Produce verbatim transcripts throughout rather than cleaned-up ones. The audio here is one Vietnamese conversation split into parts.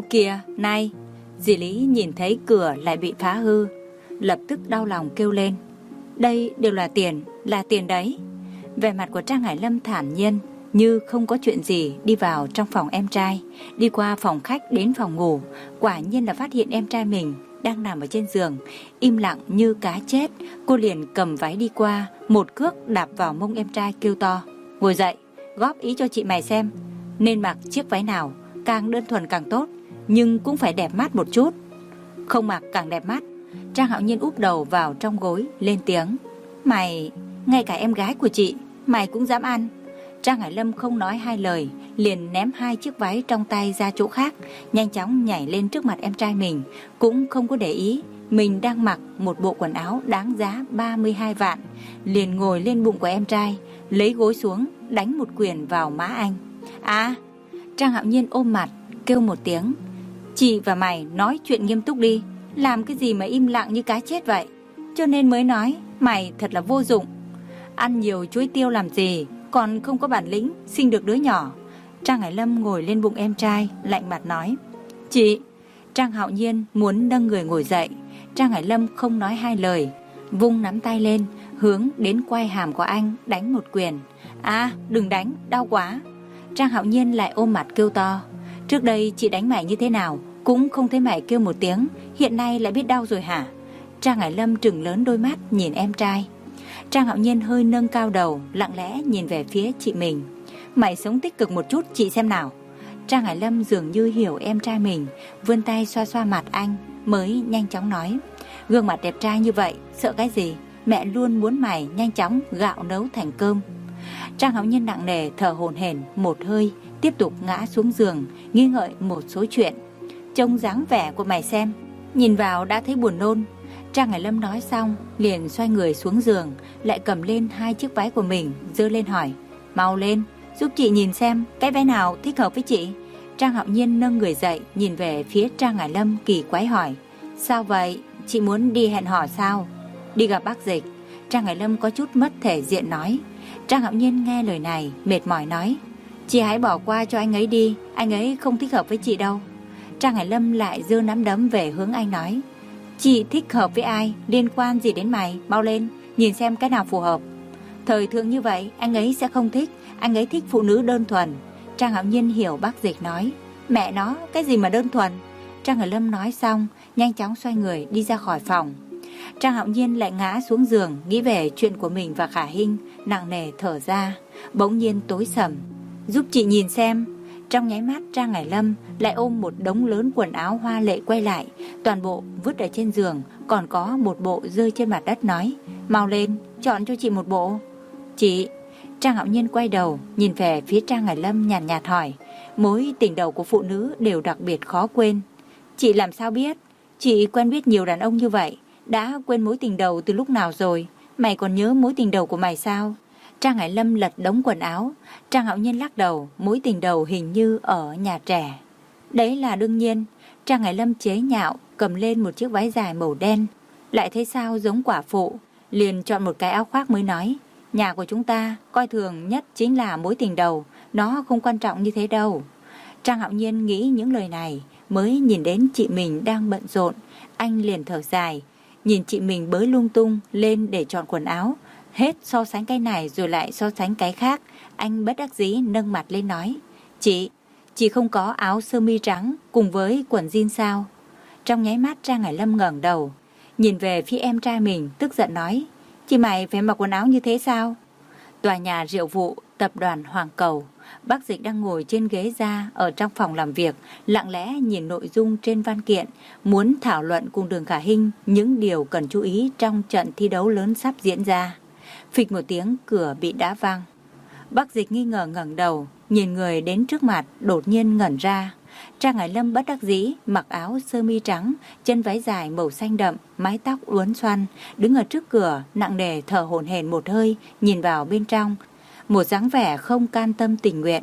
Kìa, này! Dì Lý nhìn thấy cửa lại bị phá hư, lập tức đau lòng kêu lên. Đây đều là tiền, là tiền đấy. Vẻ mặt của Trang Hải Lâm thản nhiên, như không có chuyện gì, đi vào trong phòng em trai, đi qua phòng khách đến phòng ngủ. Quả nhiên là phát hiện em trai mình đang nằm ở trên giường, im lặng như cá chết. Cô liền cầm váy đi qua, một cước đạp vào mông em trai, kêu to. Ngồi dậy, góp ý cho chị mày xem, nên mặc chiếc váy nào, càng đơn thuần càng tốt, nhưng cũng phải đẹp mắt một chút. Không mặc càng đẹp mắt. Trang Hạo Nhiên úp đầu vào trong gối, lên tiếng. Mày, ngay cả em gái của chị mày cũng dám ăn. Trang Hải Lâm không nói hai lời, liền ném hai chiếc váy trong tay ra chỗ khác, nhanh chóng nhảy lên trước mặt em trai mình, cũng không có để ý mình đang mặc một bộ quần áo đáng giá ba mươi hai vạn. Liền ngồi lên bụng của em trai, lấy gối xuống, đánh một quyền vào má anh. À! Trang Hạo Nhiên ôm mặt, kêu một tiếng. Chị và mày nói chuyện nghiêm túc đi, làm cái gì mà im lặng như cá chết vậy? Cho nên mới nói mày thật là vô dụng. Ăn nhiều chuối tiêu làm gì, còn không có bản lĩnh sinh được đứa nhỏ. Trang Hải Lâm ngồi lên bụng em trai, lạnh mặt nói. Chị! Trang Hạo Nhiên muốn nâng người ngồi dậy. Trang Hải Lâm không nói hai lời, vung nắm tay lên, hướng đến quai hàm của anh, đánh một quyền. À, đừng đánh, đau quá. Trang Hạo Nhiên lại ôm mặt kêu to. Trước đây chị đánh mày như thế nào cũng không thấy mày kêu một tiếng, hiện nay lại biết đau rồi hả? Trang Hải Lâm trừng lớn đôi mắt nhìn em trai. Trang Hạo Nhiên hơi nâng cao đầu, lặng lẽ nhìn về phía chị mình. Mày sống tích cực một chút chị xem nào. Trang Hải Lâm dường như hiểu em trai mình, vươn tay xoa xoa mặt anh, mới nhanh chóng nói. Gương mặt đẹp trai như vậy, sợ cái gì? Mẹ luôn muốn mày nhanh chóng gạo nấu thành cơm. Trang Hạo Nhiên nặng nề thở hổn hển một hơi, tiếp tục ngã xuống giường, nghi ngợi một số chuyện. Trông dáng vẻ của mày xem, nhìn vào đã thấy buồn nôn. Trang Hải Lâm nói xong, liền xoay người xuống giường, lại cầm lên hai chiếc váy của mình, giơ lên hỏi. Mau lên, giúp chị nhìn xem cái váy nào thích hợp với chị. Trang Hạo Nhiên nâng người dậy, nhìn về phía Trang Hải Lâm kỳ quái hỏi. Sao vậy, chị muốn đi hẹn hò sao? Đi gặp bác Dịch. Trang Hải Lâm có chút mất thể diện nói. Trang Hạo Nhiên nghe lời này, mệt mỏi nói. Chị hãy bỏ qua cho anh ấy đi, anh ấy không thích hợp với chị đâu. Trang Hải Lâm lại giơ nắm đấm về hướng anh nói. Chị thích hợp với ai, liên quan gì đến mày, mau lên, nhìn xem cái nào phù hợp. Thời thượng như vậy, anh ấy sẽ không thích, anh ấy thích phụ nữ đơn thuần. Trang Hạo Nhiên hiểu bác Dịch nói. Mẹ nó, cái gì mà đơn thuần? Trang Hải Lâm nói xong, nhanh chóng xoay người đi ra khỏi phòng. Trang Hạo Nhiên lại ngã xuống giường, nghĩ về chuyện của mình và Khả Hinh, nặng nề thở ra, bỗng nhiên tối sầm. Giúp chị nhìn xem. Trong nháy mắt Trang Hải Lâm lại ôm một đống lớn quần áo hoa lệ quay lại, toàn bộ vứt ở trên giường, còn có một bộ rơi trên mặt đất nói. Mau lên, chọn cho chị một bộ. Chị! Trang Hạo Nhiên quay đầu, nhìn về phía Trang Hải Lâm nhàn nhạt, nhạt hỏi. Mối tình đầu của phụ nữ đều đặc biệt khó quên. Chị làm sao biết? Chị quen biết nhiều đàn ông như vậy, đã quên mối tình đầu từ lúc nào rồi? Mày còn nhớ mối tình đầu của mày sao? Trang Hải Lâm lật đống quần áo. Trang Hạo Nhiên lắc đầu, mối tình đầu hình như ở nhà trẻ. Đấy là đương nhiên. Trang Hải Lâm chế nhạo, cầm lên một chiếc váy dài màu đen, lại thấy sao giống quả phụ, liền chọn một cái áo khoác mới nói. Nhà của chúng ta coi thường nhất chính là mối tình đầu, nó không quan trọng như thế đâu. Trang Hạo Nhiên nghĩ những lời này, mới nhìn đến chị mình đang bận rộn, anh liền thở dài, nhìn chị mình bới lung tung lên để chọn quần áo, hết so sánh cái này rồi lại so sánh cái khác, anh bất đắc dĩ nâng mặt lên nói. Chị, chị không có áo sơ mi trắng cùng với quần jean sao? Trong nháy mắt Trang Hải Lâm ngẩng đầu, nhìn về phía em trai mình, tức giận nói. Chị mày phải mặc quần áo như thế sao? Tòa nhà rượu vụ tập đoàn Hoàng Cầu, bác Dịch đang ngồi trên ghế ra ở trong phòng làm việc, lặng lẽ nhìn nội dung trên văn kiện, muốn thảo luận cùng Đường Khả Hinh những điều cần chú ý trong trận thi đấu lớn sắp diễn ra. Phịch một tiếng, cửa bị đá văng. Bác Dịch nghi ngờ ngẩng đầu, nhìn người đến trước mặt, đột nhiên ngẩn ra. Trang Hải Lâm bất đắc dĩ mặc áo sơ mi trắng, chân váy dài màu xanh đậm, mái tóc uốn xoăn, đứng ở trước cửa, nặng nề thở hổn hển một hơi, nhìn vào bên trong, một dáng vẻ không can tâm tình nguyện.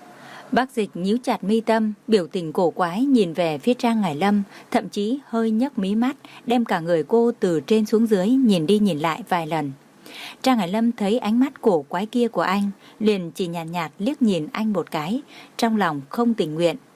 Bác Dịch nhíu chặt mi tâm, biểu tình cổ quái nhìn về phía Trang Hải Lâm, thậm chí hơi nhấc mí mắt, đem cả người cô từ trên xuống dưới nhìn đi nhìn lại vài lần. Trang Hải Lâm thấy ánh mắt cổ quái kia của anh, liền chỉ nhàn nhạt, nhạt liếc nhìn anh một cái, trong lòng không tình nguyện,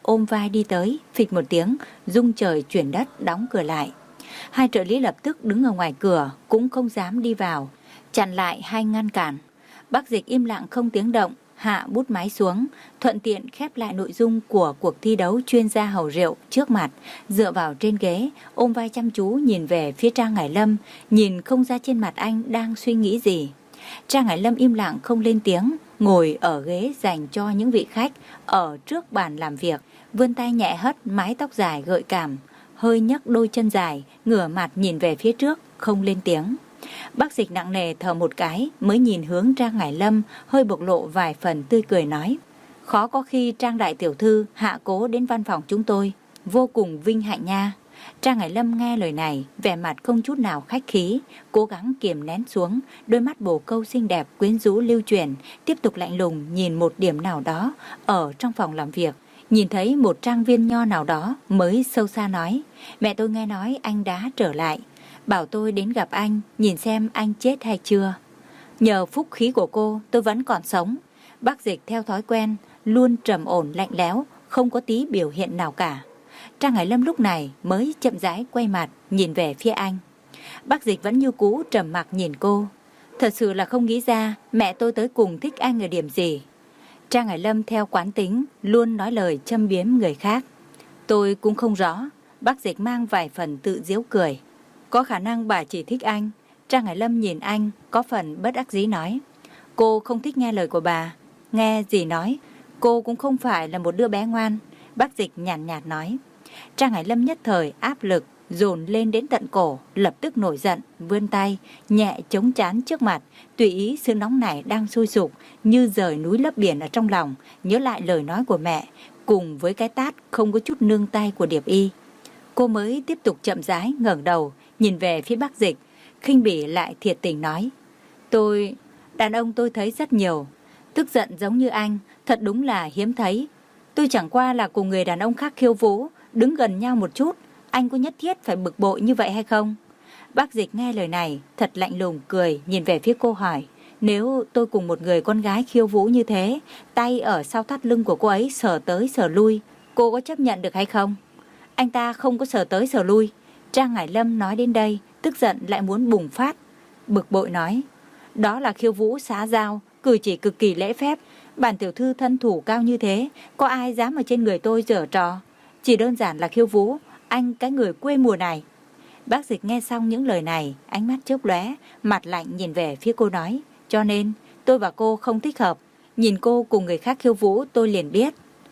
ôm vai đi tới, phịch một tiếng, rung trời chuyển đất, đóng cửa lại. Hai trợ lý lập tức đứng ở ngoài cửa, cũng không dám đi vào, chặn lại hay ngăn cản. Bác Dịch im lặng không tiếng động, hạ bút máy xuống, thuận tiện khép lại nội dung của cuộc thi đấu chuyên gia hầu rượu trước mặt, dựa vào trên ghế, ôm vai chăm chú nhìn về phía Trang Ngải Lâm, nhìn không ra trên mặt anh đang suy nghĩ gì. Trang Ngải Lâm im lặng không lên tiếng, ngồi ở ghế dành cho những vị khách ở trước bàn làm việc, vươn tay nhẹ hất mái tóc dài gợi cảm, hơi nhấc đôi chân dài, ngửa mặt nhìn về phía trước, không lên tiếng. Bác Dịch nặng nề thở một cái, mới nhìn hướng Trang Ngải Lâm, hơi bộc lộ vài phần tươi cười nói: khó có khi Trang đại tiểu thư hạ cố đến văn phòng chúng tôi, vô cùng vinh hạnh nha. Trang Ngải Lâm nghe lời này, vẻ mặt không chút nào khách khí, cố gắng kiềm nén xuống, đôi mắt bồ câu xinh đẹp quyến rũ lưu chuyển, tiếp tục lạnh lùng nhìn một điểm nào đó ở trong phòng làm việc. Nhìn thấy một trang viên nho nào đó mới sâu xa nói: mẹ tôi nghe nói anh đã trở lại, bảo tôi đến gặp anh, nhìn xem anh chết hay chưa. Nhờ phúc khí của cô tôi vẫn còn sống. Bác Dịch theo thói quen luôn trầm ổn lạnh lẽo, không có tí biểu hiện nào cả. Trang Ngải Lâm lúc này mới chậm rãi quay mặt nhìn về phía anh. Bác Dịch vẫn như cũ trầm mặc nhìn cô. Thật sự là không nghĩ ra mẹ tôi tới cùng thích anh ở điểm gì. Trang Ngải Lâm theo quán tính luôn nói lời châm biếm người khác. Tôi cũng không rõ. Bác Dịch mang vài phần tự giễu cười. Có khả năng bà chỉ thích anh. Trang Ngải Lâm nhìn anh có phần bất đắc dĩ nói: cô không thích nghe lời của bà. Nghe gì nói, cô cũng không phải là một đứa bé ngoan. Bác Dịch nhàn nhạt, nhạt nói. Trang Ngải Lâm nhất thời áp lực dồn lên đến tận cổ, lập tức nổi giận, vươn tay nhẹ chống trán trước mặt, tùy ý sự nóng nảy đang sôi sục như rời núi lấp biển ở trong lòng, nhớ lại lời nói của mẹ cùng với cái tát không có chút nương tay của Điệp Y. Cô mới tiếp tục chậm rãi ngẩng đầu nhìn về phía Bác Dịch, khinh bỉ lại thiệt tình nói: tôi, đàn ông tôi thấy rất nhiều, tức giận giống như anh, thật đúng là hiếm thấy. Tôi chẳng qua là cùng người đàn ông khác khiêu vũ, đứng gần nhau một chút, anh có nhất thiết phải bực bội như vậy hay không? Bác Dịch nghe lời này, thật lạnh lùng cười, nhìn về phía cô hỏi: nếu tôi cùng một người con gái khiêu vũ như thế, tay ở sau thắt lưng của cô ấy sờ tới sờ lui, cô có chấp nhận được hay không? Anh ta không có sờ tới sờ lui. Trang Ngải Lâm nói đến đây, tức giận lại muốn bùng phát, bực bội nói: đó là khiêu vũ xã giao, cử chỉ cực kỳ lễ phép. Bản tiểu thư thân thủ cao như thế, có ai dám ở trên người tôi giở trò? Chỉ đơn giản là khiêu vũ, anh cái người quê mùa này. Bác Dịch nghe xong những lời này, ánh mắt chớp lóe, mặt lạnh nhìn về phía cô nói: cho nên tôi và cô không thích hợp. Nhìn cô cùng người khác khiêu vũ tôi liền biết.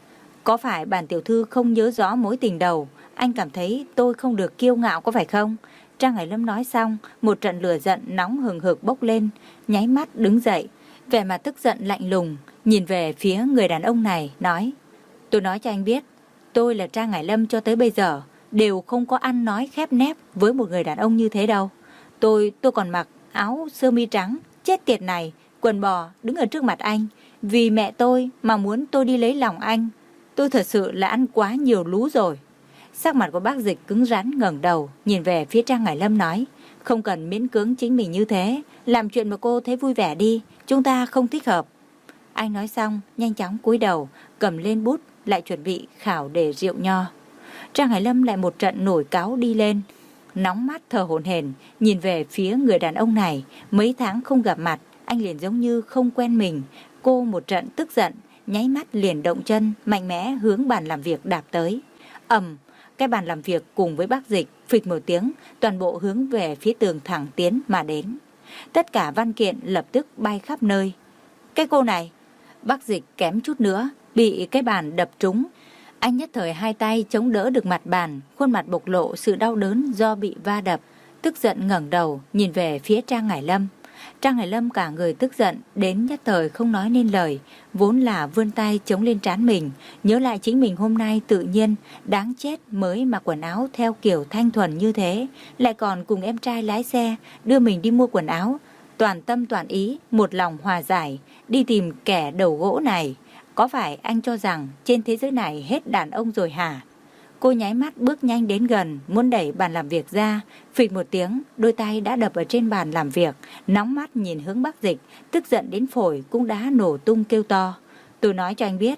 Có phải bản tiểu thư không nhớ rõ mối tình đầu, anh cảm thấy tôi không được kiêu ngạo có phải không? Trang Ngải Lâm nói xong, một trận lửa giận nóng hừng hực bốc lên, nháy mắt đứng dậy, vẻ mặt tức giận lạnh lùng, nhìn về phía người đàn ông này, nói: tôi nói cho anh biết, tôi là Trang Ngải Lâm cho tới bây giờ đều không có ăn nói khép nép với một người đàn ông như thế đâu. Tôi, tôi còn mặc áo sơ mi trắng, chết tiệt này, quần bò đứng ở trước mặt anh, vì mẹ tôi mà muốn tôi đi lấy lòng anh. Tôi thật sự là ăn quá nhiều lú rồi. Sắc mặt của Bác Dịch cứng rắn, ngẩng đầu nhìn về phía Trang Ngải Lâm nói: không cần miễn cưỡng chính mình như thế, làm chuyện mà cô thấy vui vẻ đi, chúng ta không thích hợp. Anh nói xong nhanh chóng cúi đầu, cầm lên bút lại chuẩn bị khảo đề rượu nho. Trang Ngải Lâm lại một trận nổi cáu đi lên, nóng mắt thở hổn hển nhìn về phía người đàn ông này. Mấy tháng không gặp mặt, anh liền giống như không quen mình. Cô một trận tức giận, nháy mắt liền động chân mạnh mẽ hướng bàn làm việc đạp tới. Ầm, cái bàn làm việc cùng với Bác Dịch phịch một tiếng, toàn bộ hướng về phía tường thẳng tiến mà đến. Tất cả văn kiện lập tức bay khắp nơi. Cái cô này, Bác Dịch kém chút nữa bị cái bàn đập trúng. Anh nhất thời hai tay chống đỡ được mặt bàn, khuôn mặt bộc lộ sự đau đớn do bị va đập, tức giận ngẩng đầu nhìn về phía Trang Ngải Lâm. Trang Ngải Lâm cả người tức giận đến nhất thời không nói nên lời, vốn là vươn tay chống lên trán mình, nhớ lại chính mình hôm nay tự nhiên đáng chết mới mặc quần áo theo kiểu thanh thuần như thế, lại còn cùng em trai lái xe đưa mình đi mua quần áo, toàn tâm toàn ý một lòng hòa giải đi tìm kẻ đầu gỗ này. Có phải anh cho rằng trên thế giới này hết đàn ông rồi hả? Cô nháy mắt bước nhanh đến gần, muốn đẩy bàn làm việc ra, phịch một tiếng, đôi tay đã đập ở trên bàn làm việc, nóng mắt nhìn hướng Bác Dịch, tức giận đến phổi cũng đã nổ tung kêu to. Tôi nói cho anh biết,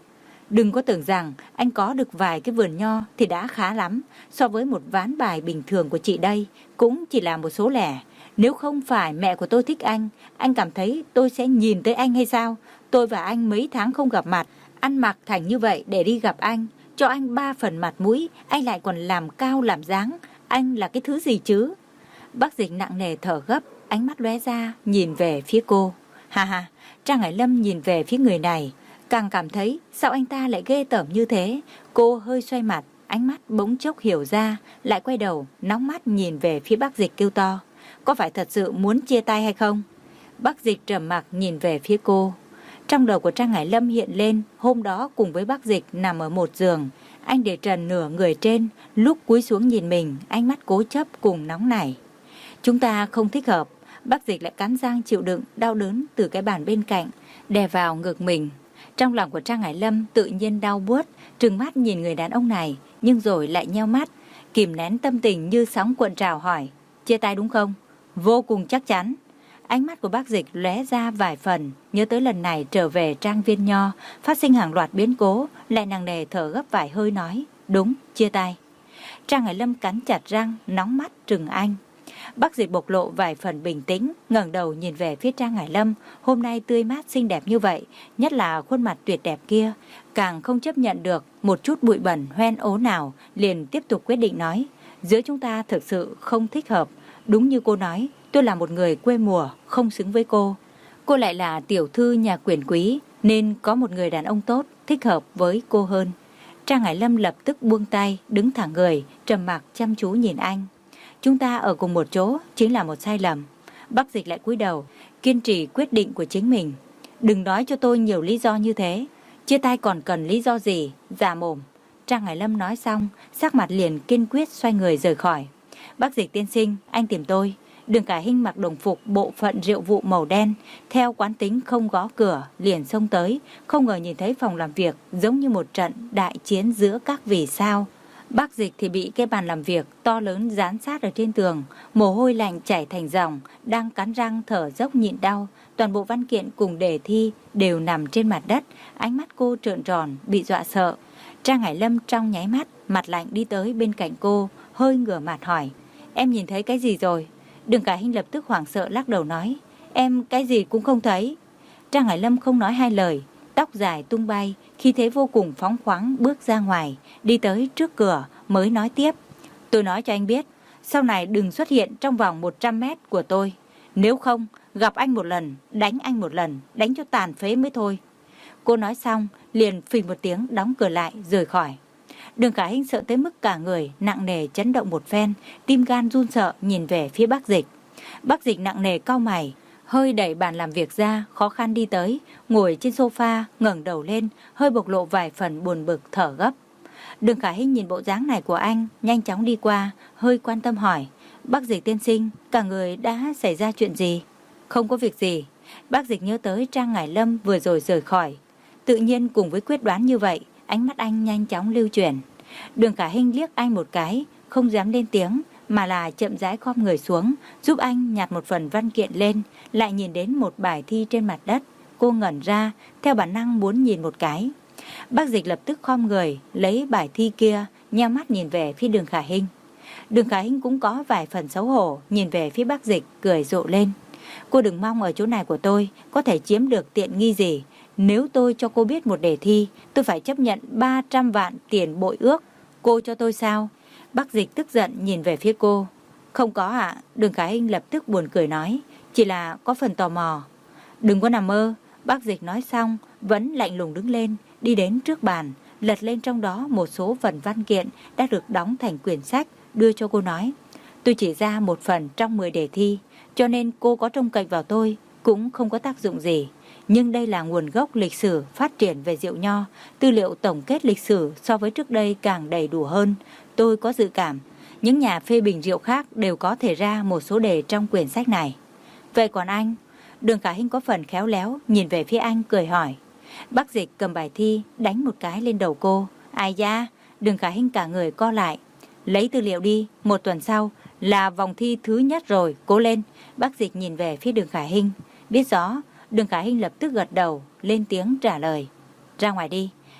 Đừng có tưởng rằng anh có được vài cái vườn nho thì đã khá lắm. So với một ván bài bình thường của chị đây, cũng chỉ là một số lẻ. Nếu không phải mẹ của tôi thích anh, anh cảm thấy tôi sẽ nhìn tới anh hay sao? Tôi và anh mấy tháng không gặp mặt, ăn mặc thành như vậy để đi gặp anh. Cho anh ba phần mặt mũi, anh lại còn làm cao làm dáng. Anh là cái thứ gì chứ? Bác Dịch nặng nề thở gấp, ánh mắt lóe ra, nhìn về phía cô. Ha ha, Trang Hải Lâm nhìn về phía người này, càng cảm thấy sao anh ta lại ghê tởm như thế. Cô hơi xoay mặt, ánh mắt bỗng chốc hiểu ra, lại quay đầu, nóng mắt nhìn về phía bác Dịch kêu to. Có phải thật sự muốn chia tay hay không? Bác Dịch trầm mặc nhìn về phía cô. Trong đầu của Trang Hải Lâm hiện lên, hôm đó cùng với bác Dịch nằm ở một giường. Anh để trần nửa người trên, lúc cúi xuống nhìn mình, ánh mắt cố chấp cùng nóng nảy. Chúng ta không thích hợp. Bác Dịch lại cắn răng chịu đựng đau đớn từ cái bàn bên cạnh, đè vào ngực mình. Trong lòng của Trang Hải Lâm tự nhiên đau buốt, trừng mắt nhìn người đàn ông này, nhưng rồi lại nheo mắt, kìm nén tâm tình như sóng cuộn trào hỏi, chia tay đúng không? Vô cùng chắc chắn. Ánh mắt của bác Dịch lóe ra vài phần, nhớ tới lần này trở về trang viên nho, phát sinh hàng loạt biến cố, lại nặng nề thở gấp vài hơi nói, đúng, chia tay. Trang Hải Lâm cắn chặt răng, nóng mắt trừng anh. Bác Dịch bộc lộ vài phần bình tĩnh, ngẩng đầu nhìn về phía Trang Hải Lâm, hôm nay tươi mát xinh đẹp như vậy, nhất là khuôn mặt tuyệt đẹp kia, càng không chấp nhận được một chút bụi bẩn hoen ố nào, liền tiếp tục quyết định nói, giữa chúng ta thực sự không thích hợp, đúng như cô nói, tôi là một người quê mùa, không xứng với cô. Cô lại là tiểu thư nhà quyền quý, nên có một người đàn ông tốt, thích hợp với cô hơn. Trang Hải Lâm lập tức buông tay, đứng thẳng người, trầm mặc chăm chú nhìn anh. Chúng ta ở cùng một chỗ chính là một sai lầm. Bác Dịch lại cúi đầu, kiên trì quyết định của chính mình. Đừng nói cho tôi nhiều lý do như thế. Chia tay còn cần lý do gì? Già mồm. Trang Hải Lâm nói xong, sắc mặt liền kiên quyết xoay người rời khỏi. Bác Dịch tiên sinh, anh tìm tôi. Đường Cả Hinh mặc đồng phục bộ phận rượu vụ màu đen, theo quán tính không gõ cửa, liền xông tới, không ngờ nhìn thấy phòng làm việc giống như một trận đại chiến giữa các vì sao. Bác Dịch thì bị cái bàn làm việc to lớn dán sát ở trên tường, mồ hôi lạnh chảy thành dòng, đang cắn răng thở dốc nhịn đau. Toàn bộ văn kiện cùng đề thi đều nằm trên mặt đất, ánh mắt cô trợn tròn, bị dọa sợ. Trang Hải Lâm trong nháy mắt, mặt lạnh đi tới bên cạnh cô, hơi ngửa mặt hỏi, em nhìn thấy cái gì rồi? Đường Cả Hinh lập tức hoảng sợ lắc đầu nói, em cái gì cũng không thấy. Trang Hải Lâm không nói hai lời, tóc dài tung bay, khí thế vô cùng phóng khoáng bước ra ngoài, đi tới trước cửa mới nói tiếp. Tôi nói cho anh biết, sau này đừng xuất hiện trong vòng một trăm mét của tôi. Nếu không, gặp anh một lần, đánh anh một lần, đánh cho tàn phế mới thôi. Cô nói xong, liền phình một tiếng đóng cửa lại, rời khỏi. Đường Cả Hinh sợ tới mức cả người nặng nề chấn động một phen, tim gan run sợ nhìn về phía bác Dịch. Bác Dịch nặng nề cau mày, hơi đẩy bàn làm việc ra, khó khăn đi tới, ngồi trên sofa, ngẩng đầu lên, hơi bộc lộ vài phần buồn bực thở gấp. Đường Cả Hinh nhìn bộ dáng này của anh, nhanh chóng đi qua, hơi quan tâm hỏi, bác Dịch tiên sinh, cả người đã xảy ra chuyện gì? Không có việc gì. Bác Dịch nhớ tới Trang Hải Lâm vừa rồi rời khỏi. Tự nhiên cùng với quyết đoán như vậy, ánh mắt anh nhanh chóng lưu chuyển. Đường Cả Hinh liếc anh một cái, không dám lên tiếng, mà là chậm rãi khom người xuống, giúp anh nhặt một phần văn kiện lên, lại nhìn đến một bài thi trên mặt đất. Cô ngẩn ra, theo bản năng muốn nhìn một cái. Bác Dịch lập tức khom người, lấy bài thi kia, nheo mắt nhìn về phía Đường Khả Hinh. Đường Khả Hinh cũng có vài phần xấu hổ, nhìn về phía bác Dịch, cười rộ lên. Cô đừng mong ở chỗ này của tôi có thể chiếm được tiện nghi gì. Nếu tôi cho cô biết một đề thi, tôi phải chấp nhận ba trăm vạn tiền bội ước. Cô cho tôi sao? Bác Dịch tức giận nhìn về phía cô. Không có ạ. À? Đường Khả Hinh lập tức buồn cười nói. Chỉ là có phần tò mò. Đừng có nằm mơ. Bác Dịch nói xong, vẫn lạnh lùng đứng lên, đi đến trước bàn, lật lên trong đó một số phần văn kiện đã được đóng thành quyển sách, đưa cho cô nói. Tôi chỉ ra một phần trong mười đề thi, cho nên cô có trông cậy vào tôi cũng không có tác dụng gì. Nhưng đây là nguồn gốc lịch sử phát triển về rượu nho, tư liệu tổng kết lịch sử so với trước đây càng đầy đủ hơn. Tôi có dự cảm, những nhà phê bình rượu khác đều có thể ra một số đề trong quyển sách này. Vậy còn anh? Đường Khả Hinh có phần khéo léo, nhìn về phía anh cười hỏi. Bác Dịch cầm bài thi, đánh một cái lên đầu cô. Ai da? Đường Khả Hinh cả người co lại. Lấy tư liệu đi, một tuần sau là vòng thi thứ nhất rồi, cố lên. Bác Dịch nhìn về phía Đường Khả Hinh. Biết rõ, Đường Khả Hinh lập tức gật đầu, lên tiếng trả lời. Ra ngoài đi.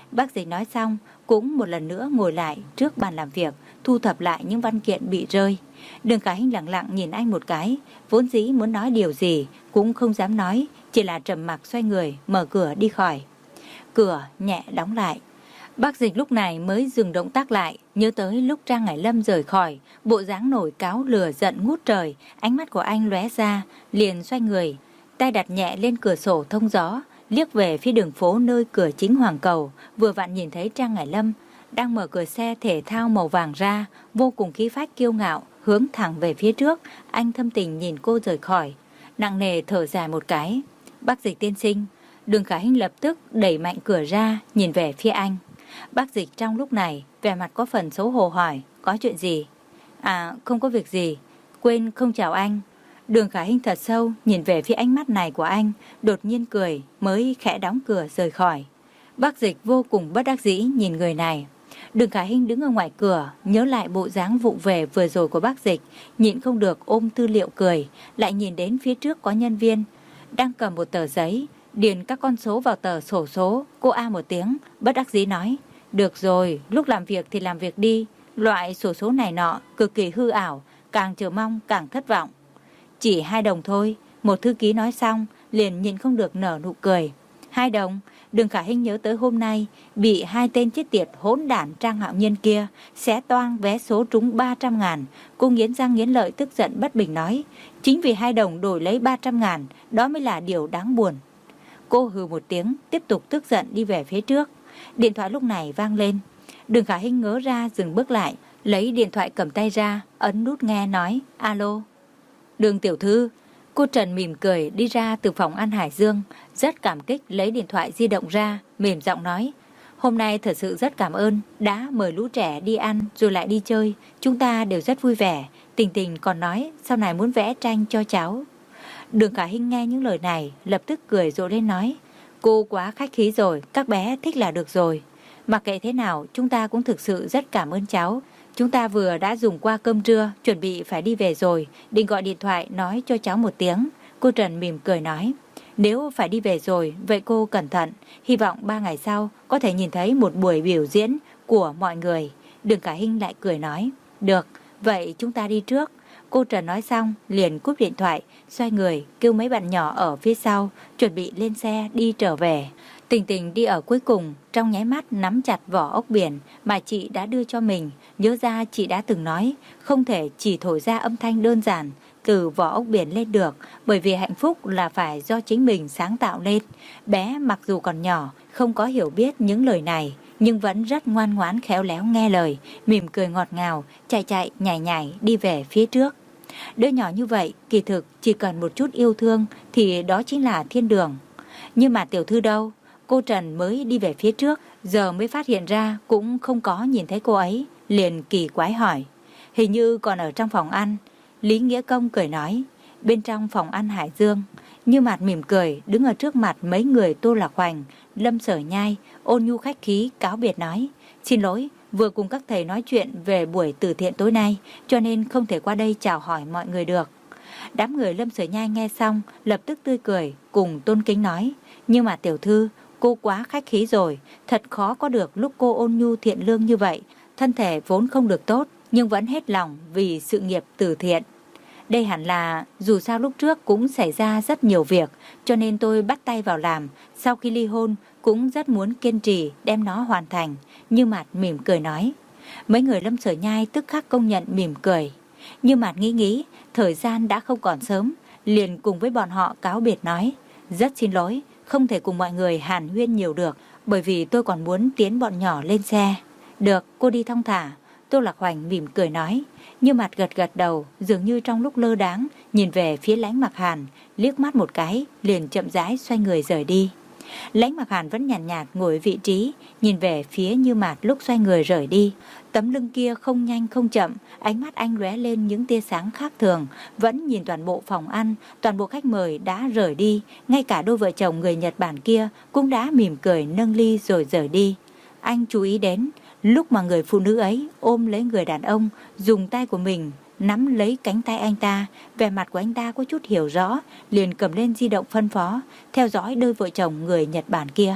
Bác Dịch nói xong, cũng một lần nữa ngồi lại trước bàn làm việc, thu thập lại những văn kiện bị rơi. Đường Khả Hinh lặng lặng nhìn anh một cái, vốn dĩ muốn nói điều gì cũng không dám nói, chỉ là trầm mặc xoay người, mở cửa đi khỏi. Cửa nhẹ đóng lại. Bác Dịch lúc này mới dừng động tác lại, nhớ tới lúc Trang Ngải Lâm rời khỏi, bộ dáng nổi cáu lửa giận ngút trời, ánh mắt của anh lóe ra, liền xoay người, tay đặt nhẹ lên cửa sổ thông gió, liếc về phía đường phố nơi cửa chính Hoàng Cầu, vừa vặn nhìn thấy Trang Ngải Lâm đang mở cửa xe thể thao màu vàng ra, vô cùng khí phách kiêu ngạo, hướng thẳng về phía trước. Anh thâm tình nhìn cô rời khỏi, nặng nề thở dài một cái. Bác Dịch tiên sinh. Đường Khả Hinh lập tức đẩy mạnh cửa ra, nhìn về phía anh. Bác Dịch trong lúc này vẻ mặt có phần xấu hổ hỏi, có chuyện gì? À, không có việc gì, quên không chào anh. Đường Khả Hinh thật sâu nhìn về phía ánh mắt này của anh, đột nhiên cười, mới khẽ đóng cửa rời khỏi. Bác Dịch vô cùng bất đắc dĩ nhìn người này. Đường Khả Hinh đứng ở ngoài cửa, nhớ lại bộ dáng vụng về vừa rồi của bác Dịch, nhịn không được ôm tư liệu cười, lại nhìn đến phía trước có nhân viên đang cầm một tờ giấy, điền các con số vào tờ sổ số. Cô a một tiếng, bất đắc dĩ nói, được rồi, lúc làm việc thì làm việc đi, loại sổ số này nọ cực kỳ hư ảo, càng chờ mong càng thất vọng. Chỉ hai đồng thôi. Một thư ký nói xong liền nhìn không được nở nụ cười. Hai đồng? Đường Khả Hinh nhớ tới hôm nay bị hai tên chết tiệt hỗn đản Trang Hạo Nhiên kia xé toang vé số trúng ba trăm ngàn. Cô nghiến răng nghiến lợi tức giận bất bình nói, chính vì hai đồng đổi lấy ba trăm ngàn, đó mới là điều đáng buồn. Cô hừ một tiếng, tiếp tục tức giận đi về phía trước. Điện thoại lúc này vang lên. Đường Khả Hinh ngớ ra dừng bước lại, lấy điện thoại cầm tay ra, ấn nút nghe nói, alo. Đường tiểu thư. Cô Trần mỉm cười đi ra từ phòng ăn Hải Dương, rất cảm kích lấy điện thoại di động ra, mềm giọng nói, hôm nay thật sự rất cảm ơn, đã mời lũ trẻ đi ăn rồi lại đi chơi, chúng ta đều rất vui vẻ. Tình Tình còn nói sau này muốn vẽ tranh cho cháu. Đường Khả Hinh nghe những lời này, lập tức cười rộ lên nói, cô quá khách khí rồi, các bé thích là được rồi. Mặc kệ thế nào, chúng ta cũng thực sự rất cảm ơn cháu. Chúng ta vừa đã dùng qua cơm trưa, chuẩn bị phải đi về rồi, định gọi điện thoại nói cho cháu một tiếng. Cô Trần mỉm cười nói, nếu phải đi về rồi, vậy cô cẩn thận, hy vọng ba ngày sau có thể nhìn thấy một buổi biểu diễn của mọi người. Đường Khả Hinh lại cười nói, được, vậy chúng ta đi trước. Cô Trần nói xong, liền cúp điện thoại, xoay người, kêu mấy bạn nhỏ ở phía sau, chuẩn bị lên xe đi trở về. Tình Tình đi ở cuối cùng, trong nháy mắt nắm chặt vỏ ốc biển mà chị đã đưa cho mình. Nhớ ra chị đã từng nói, không thể chỉ thổi ra âm thanh đơn giản từ vỏ ốc biển lên được, bởi vì hạnh phúc là phải do chính mình sáng tạo lên. Bé mặc dù còn nhỏ, không có hiểu biết những lời này, nhưng vẫn rất ngoan ngoãn khéo léo nghe lời, mỉm cười ngọt ngào, chạy chạy nhảy nhảy đi về phía trước. Đứa nhỏ như vậy, kỳ thực chỉ cần một chút yêu thương thì đó chính là thiên đường. Nhưng mà tiểu thư đâu? Cô Trần mới đi về phía trước, giờ mới phát hiện ra cũng không có nhìn thấy cô ấy, liền kỳ quái hỏi. Hình như còn ở trong phòng ăn. Lý Nghĩa Công cười nói, bên trong phòng ăn Hải Dương. Như Mạt mỉm cười, đứng ở trước mặt mấy người Tô Lạc Hoành, Lâm Sở Nhai, ôn nhu khách khí, cáo biệt nói, xin lỗi, vừa cùng các thầy nói chuyện về buổi từ thiện tối nay, cho nên không thể qua đây chào hỏi mọi người được. Đám người Lâm Sở Nhai nghe xong, lập tức tươi cười, cùng tôn kính nói, nhưng mà tiểu thư, cô quá khách khí rồi, thật khó có được lúc cô ôn nhu thiện lương như vậy, thân thể vốn không được tốt, nhưng vẫn hết lòng vì sự nghiệp từ thiện. Đây hẳn là, dù sao lúc trước cũng xảy ra rất nhiều việc, cho nên tôi bắt tay vào làm, sau khi ly hôn cũng rất muốn kiên trì đem nó hoàn thành. Như Mạt mỉm cười nói. Mấy người Lâm Sở Nhai tức khắc công nhận mỉm cười. Như Mạt nghĩ nghĩ, thời gian đã không còn sớm, liền cùng với bọn họ cáo biệt nói, rất xin lỗi, không thể cùng mọi người hàn huyên nhiều được, bởi vì tôi còn muốn tiến bọn nhỏ lên xe. Được, cô đi thong thả. Tô Lạc Hoành mỉm cười nói. Như Mạt gật gật đầu, dường như trong lúc lơ đáng, nhìn về phía Lãnh Mặc Hàn, liếc mắt một cái, liền chậm rãi xoay người rời đi. Lãnh Mặc Hàn vẫn nhàn nhạt, nhạt ngồi ở vị trí, nhìn về phía Như Mạt lúc xoay người rời đi. Tấm lưng kia không nhanh không chậm, ánh mắt anh lóe lên những tia sáng khác thường, vẫn nhìn toàn bộ phòng ăn, toàn bộ khách mời đã rời đi, ngay cả đôi vợ chồng người Nhật Bản kia cũng đã mỉm cười nâng ly rồi rời đi. Anh chú ý đến, lúc mà người phụ nữ ấy ôm lấy người đàn ông, dùng tay của mình nắm lấy cánh tay anh ta, vẻ mặt của anh ta có chút hiểu rõ, liền cầm lên di động phân phó, theo dõi đôi vợ chồng người Nhật Bản kia.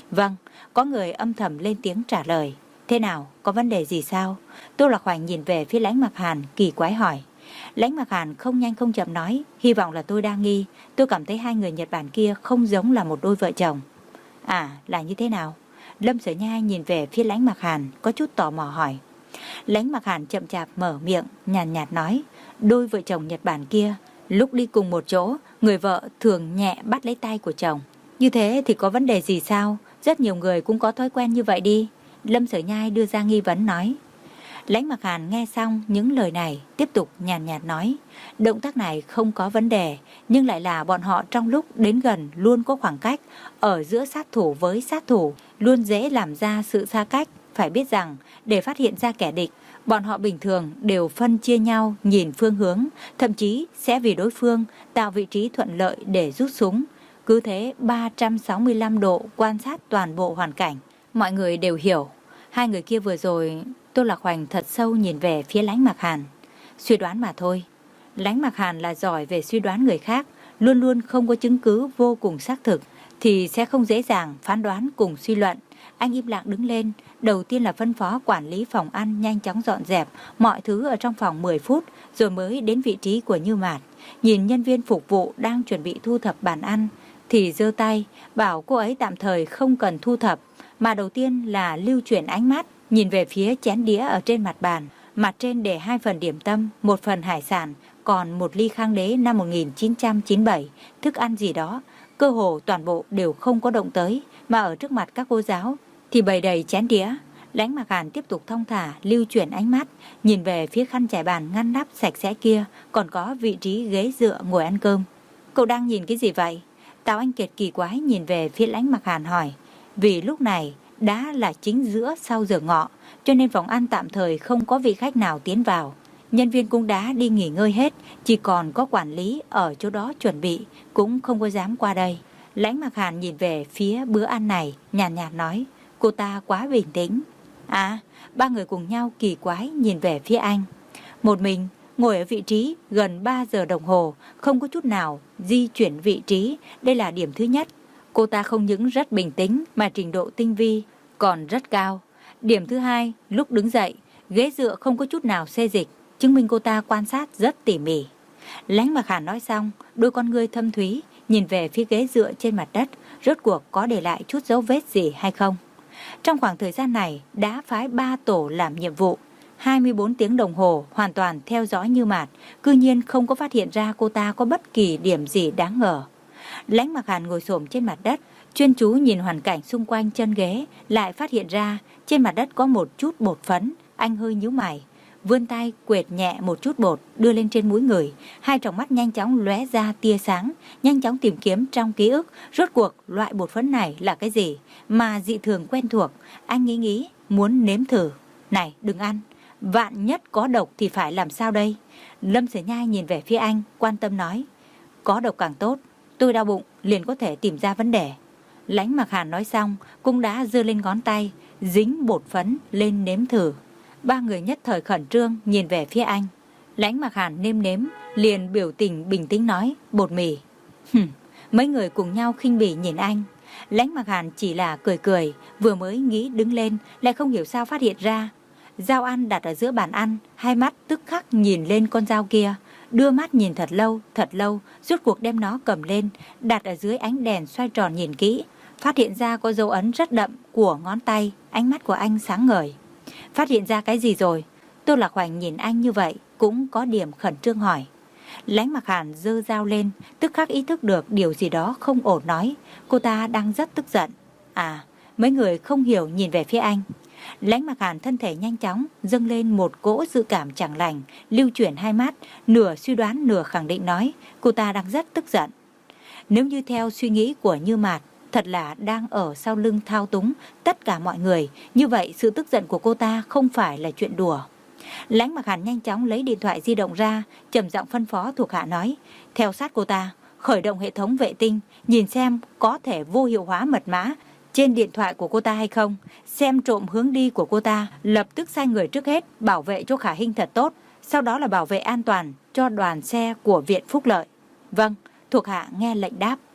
Vâng, có người âm thầm lên tiếng trả lời. Thế nào, có vấn đề gì sao? Tô Lạc Hoành nhìn về phía Lãnh Mặc Hàn kỳ quái hỏi. Lãnh Mặc Hàn không nhanh không chậm nói, hy vọng là tôi đang nghi, tôi cảm thấy hai người Nhật Bản kia không giống là một đôi vợ chồng. À, là như thế nào? Lâm Sở Nhai nhìn về phía Lãnh Mặc Hàn có chút tò mò hỏi. Lãnh Mặc Hàn chậm chạp mở miệng, nhàn nhạt, nhạt nói, đôi vợ chồng Nhật Bản kia lúc đi cùng một chỗ, người vợ thường nhẹ bắt lấy tay của chồng. Như thế thì có vấn đề gì sao? Rất nhiều người cũng có thói quen như vậy đi. Lâm Sở Nhai đưa ra nghi vấn nói. Lãnh Mặc Hàn nghe xong những lời này, tiếp tục nhàn nhạt, nhạt nói, động tác này không có vấn đề, nhưng lại là bọn họ trong lúc đến gần luôn có khoảng cách, ở giữa sát thủ với sát thủ luôn dễ làm ra sự xa cách. Phải biết rằng, để phát hiện ra kẻ địch, bọn họ bình thường đều phân chia nhau nhìn phương hướng, thậm chí sẽ vì đối phương tạo vị trí thuận lợi để rút súng. Cứ thế ba trăm sáu mươi lăm độ quan sát toàn bộ hoàn cảnh. Mọi người đều hiểu, hai người kia vừa rồi. Tô Lạc Hoành thật sâu nhìn về phía Lãnh Mặc Hàn. Suy đoán mà thôi. Lãnh Mặc Hàn là giỏi về suy đoán người khác, luôn luôn không có chứng cứ vô cùng xác thực, thì sẽ không dễ dàng phán đoán cùng suy luận. Anh im lặng đứng lên, đầu tiên là phân phó quản lý phòng ăn nhanh chóng dọn dẹp mọi thứ ở trong phòng mười phút, rồi mới đến vị trí của Như Mạt. Nhìn nhân viên phục vụ đang chuẩn bị thu thập bàn ăn, thì giơ tay bảo cô ấy tạm thời không cần thu thập, mà đầu tiên là lưu chuyển ánh mắt nhìn về phía chén đĩa ở trên mặt bàn. Mặt trên để hai phần điểm tâm, một phần hải sản, còn một ly khang đế năm một nghìn chín trăm chín mươi bảy, thức ăn gì đó. Cơ hồ toàn bộ đều không có động tới, mà ở trước mặt các cô giáo thì bày đầy chén đĩa. Lãnh Mặc Hàn tiếp tục thong thả lưu chuyển ánh mắt, nhìn về phía khăn trải bàn ngăn nắp sạch sẽ kia, còn có vị trí ghế dựa ngồi ăn cơm. Cậu đang nhìn cái gì vậy? Tào Anh Kiệt kỳ quái nhìn về phía Lãnh Mặc Hàn hỏi. Vì lúc này đã là chính giữa sau giờ ngọ, cho nên phòng ăn tạm thời không có vị khách nào tiến vào. Nhân viên cũng đã đi nghỉ ngơi hết, chỉ còn có quản lý ở chỗ đó chuẩn bị, cũng không có dám qua đây. Lãnh Mặc Hàn nhìn về phía bữa ăn này, nhàn nhạt, nhạt nói, cô ta quá bình tĩnh. À, ba người cùng nhau kỳ quái nhìn về phía anh. Một mình ngồi ở vị trí gần ba giờ đồng hồ, không có chút nào di chuyển vị trí, đây là điểm thứ nhất. Cô ta không những rất bình tĩnh mà trình độ tinh vi còn rất cao. Điểm thứ hai, lúc đứng dậy, ghế dựa không có chút nào xê dịch, chứng minh cô ta quan sát rất tỉ mỉ. Lãnh Mặc Hàn nói xong, đôi con ngươi thâm thúy nhìn về phía ghế dựa trên mặt đất, rốt cuộc có để lại chút dấu vết gì hay không. Trong khoảng thời gian này đã phái ba tổ làm nhiệm vụ, hai mươi bốn tiếng đồng hồ hoàn toàn theo dõi Như Mạt, cư nhiên không có phát hiện ra cô ta có bất kỳ điểm gì đáng ngờ. Lãnh Mặc Hàn ngồi xổm trên mặt đất, chuyên chú nhìn hoàn cảnh xung quanh chân ghế, lại phát hiện ra trên mặt đất có một chút bột phấn. Anh hơi nhíu mày, vươn tay quệt nhẹ một chút bột đưa lên trên mũi người, hai tròng mắt nhanh chóng lóe ra tia sáng, nhanh chóng tìm kiếm trong ký ức rốt cuộc loại bột phấn này là cái gì mà dị thường quen thuộc. Anh nghĩ nghĩ muốn nếm thử. Này, đừng ăn, vạn nhất có độc thì phải làm sao đây? Lâm Sở Nhai nhìn về phía anh, quan tâm nói, có độc càng tốt, tôi đau bụng liền có thể tìm ra vấn đề. Lãnh Mặc Hàn nói xong cũng đã giơ lên ngón tay dính bột phấn lên nếm thử. Ba người nhất thời khẩn trương nhìn về phía anh. Lãnh Mặc Hàn nêm nếm liền biểu tình bình tĩnh nói, bột mì. Hừm, mấy người cùng nhau khinh bỉ nhìn anh. Lãnh Mặc Hàn chỉ là cười cười, vừa mới nghĩ đứng lên lại không hiểu sao phát hiện ra dao ăn đặt ở giữa bàn ăn, hai mắt tức khắc nhìn lên con dao kia, đưa mắt nhìn thật lâu, thật lâu, rốt cuộc đem nó cầm lên, đặt ở dưới ánh đèn xoay tròn nhìn kỹ, phát hiện ra có dấu ấn rất đậm của ngón tay. Ánh mắt của anh sáng ngời. Phát hiện ra cái gì rồi? Tô Lạc Hoành nhìn anh như vậy cũng có điểm khẩn trương hỏi. Lãnh Mặc Hàn giơ dao lên, tức khắc ý thức được điều gì đó không ổn nói, cô ta đang rất tức giận. À, mấy người không hiểu nhìn về phía anh. Lãnh Mặc Hàn thân thể nhanh chóng dâng lên một cỗ dự cảm chẳng lành, lưu chuyển hai mắt, nửa suy đoán nửa khẳng định nói, cô ta đang rất tức giận. Nếu như theo suy nghĩ của Như Mạt, thật là đang ở sau lưng thao túng tất cả mọi người, như vậy sự tức giận của cô ta không phải là chuyện đùa. Lãnh Mặc Hàn nhanh chóng lấy điện thoại di động ra, trầm giọng phân phó thuộc hạ nói, theo sát cô ta, khởi động hệ thống vệ tinh, nhìn xem có thể vô hiệu hóa mật mã trên điện thoại của cô ta hay không, xem trộm hướng đi của cô ta, lập tức sai người trước hết bảo vệ cho Khả Hinh thật tốt, sau đó là bảo vệ an toàn cho đoàn xe của Viện Phúc Lợi. Vâng, thuộc hạ nghe lệnh đáp.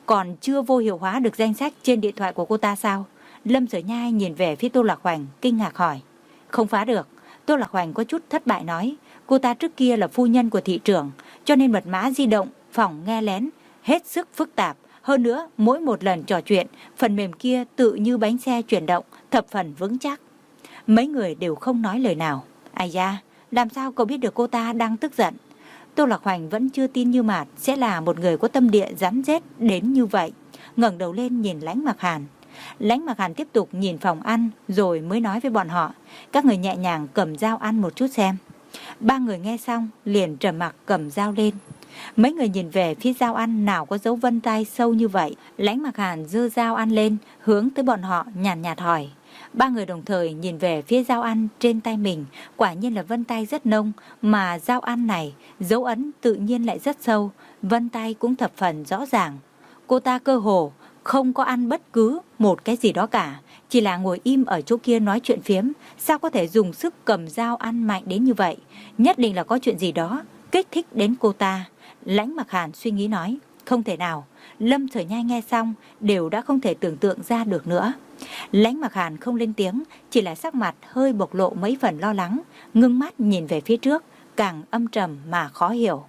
còn chưa vô hiệu hóa được danh sách trên điện thoại của cô ta sao? Lâm Sở Nhai nhìn về phía Tô Lạc Hoành, kinh ngạc hỏi. Không phá được. Tô Lạc Hoành có chút thất bại nói. Cô ta trước kia là phu nhân của thị trưởng, cho nên mật mã di động, phòng nghe lén hết sức phức tạp. Hơn nữa, mỗi một lần trò chuyện, phần mềm kia tự như bánh xe chuyển động, thập phần vững chắc. Mấy người đều không nói lời nào. Ai da, làm sao cậu biết được cô ta đang tức giận? Tô Lạc Hoành vẫn chưa tin Như Mạt sẽ là một người có tâm địa rắn rết đến như vậy. Ngẩng đầu lên nhìn Lãnh Mặc Hàn. Lãnh Mặc Hàn tiếp tục nhìn phòng ăn rồi mới nói với bọn họ. Các người nhẹ nhàng cầm dao ăn một chút xem. Ba người nghe xong liền trầm mặc cầm dao lên. Mấy người nhìn về phía dao ăn nào có dấu vân tay sâu như vậy. Lãnh Mặc Hàn giơ dao ăn lên hướng tới bọn họ nhàn nhạt, nhạt hỏi. Ba người đồng thời nhìn về phía dao ăn trên tay mình. Quả nhiên là vân tay rất nông, mà dao ăn này dấu ấn tự nhiên lại rất sâu. Vân tay cũng thập phần rõ ràng. Cô ta cơ hồ không có ăn bất cứ một cái gì đó cả, chỉ là ngồi im ở chỗ kia nói chuyện phiếm. Sao có thể dùng sức cầm dao ăn mạnh đến như vậy? Nhất định là có chuyện gì đó kích thích đến cô ta. Lãnh Mặc Hàn suy nghĩ nói. Không thể nào. Lâm Sở Nhai nghe xong đều đã không thể tưởng tượng ra được nữa. Lãnh Mặc Hàn không lên tiếng, chỉ là sắc mặt hơi bộc lộ mấy phần lo lắng, ngưng mắt nhìn về phía trước, càng âm trầm mà khó hiểu.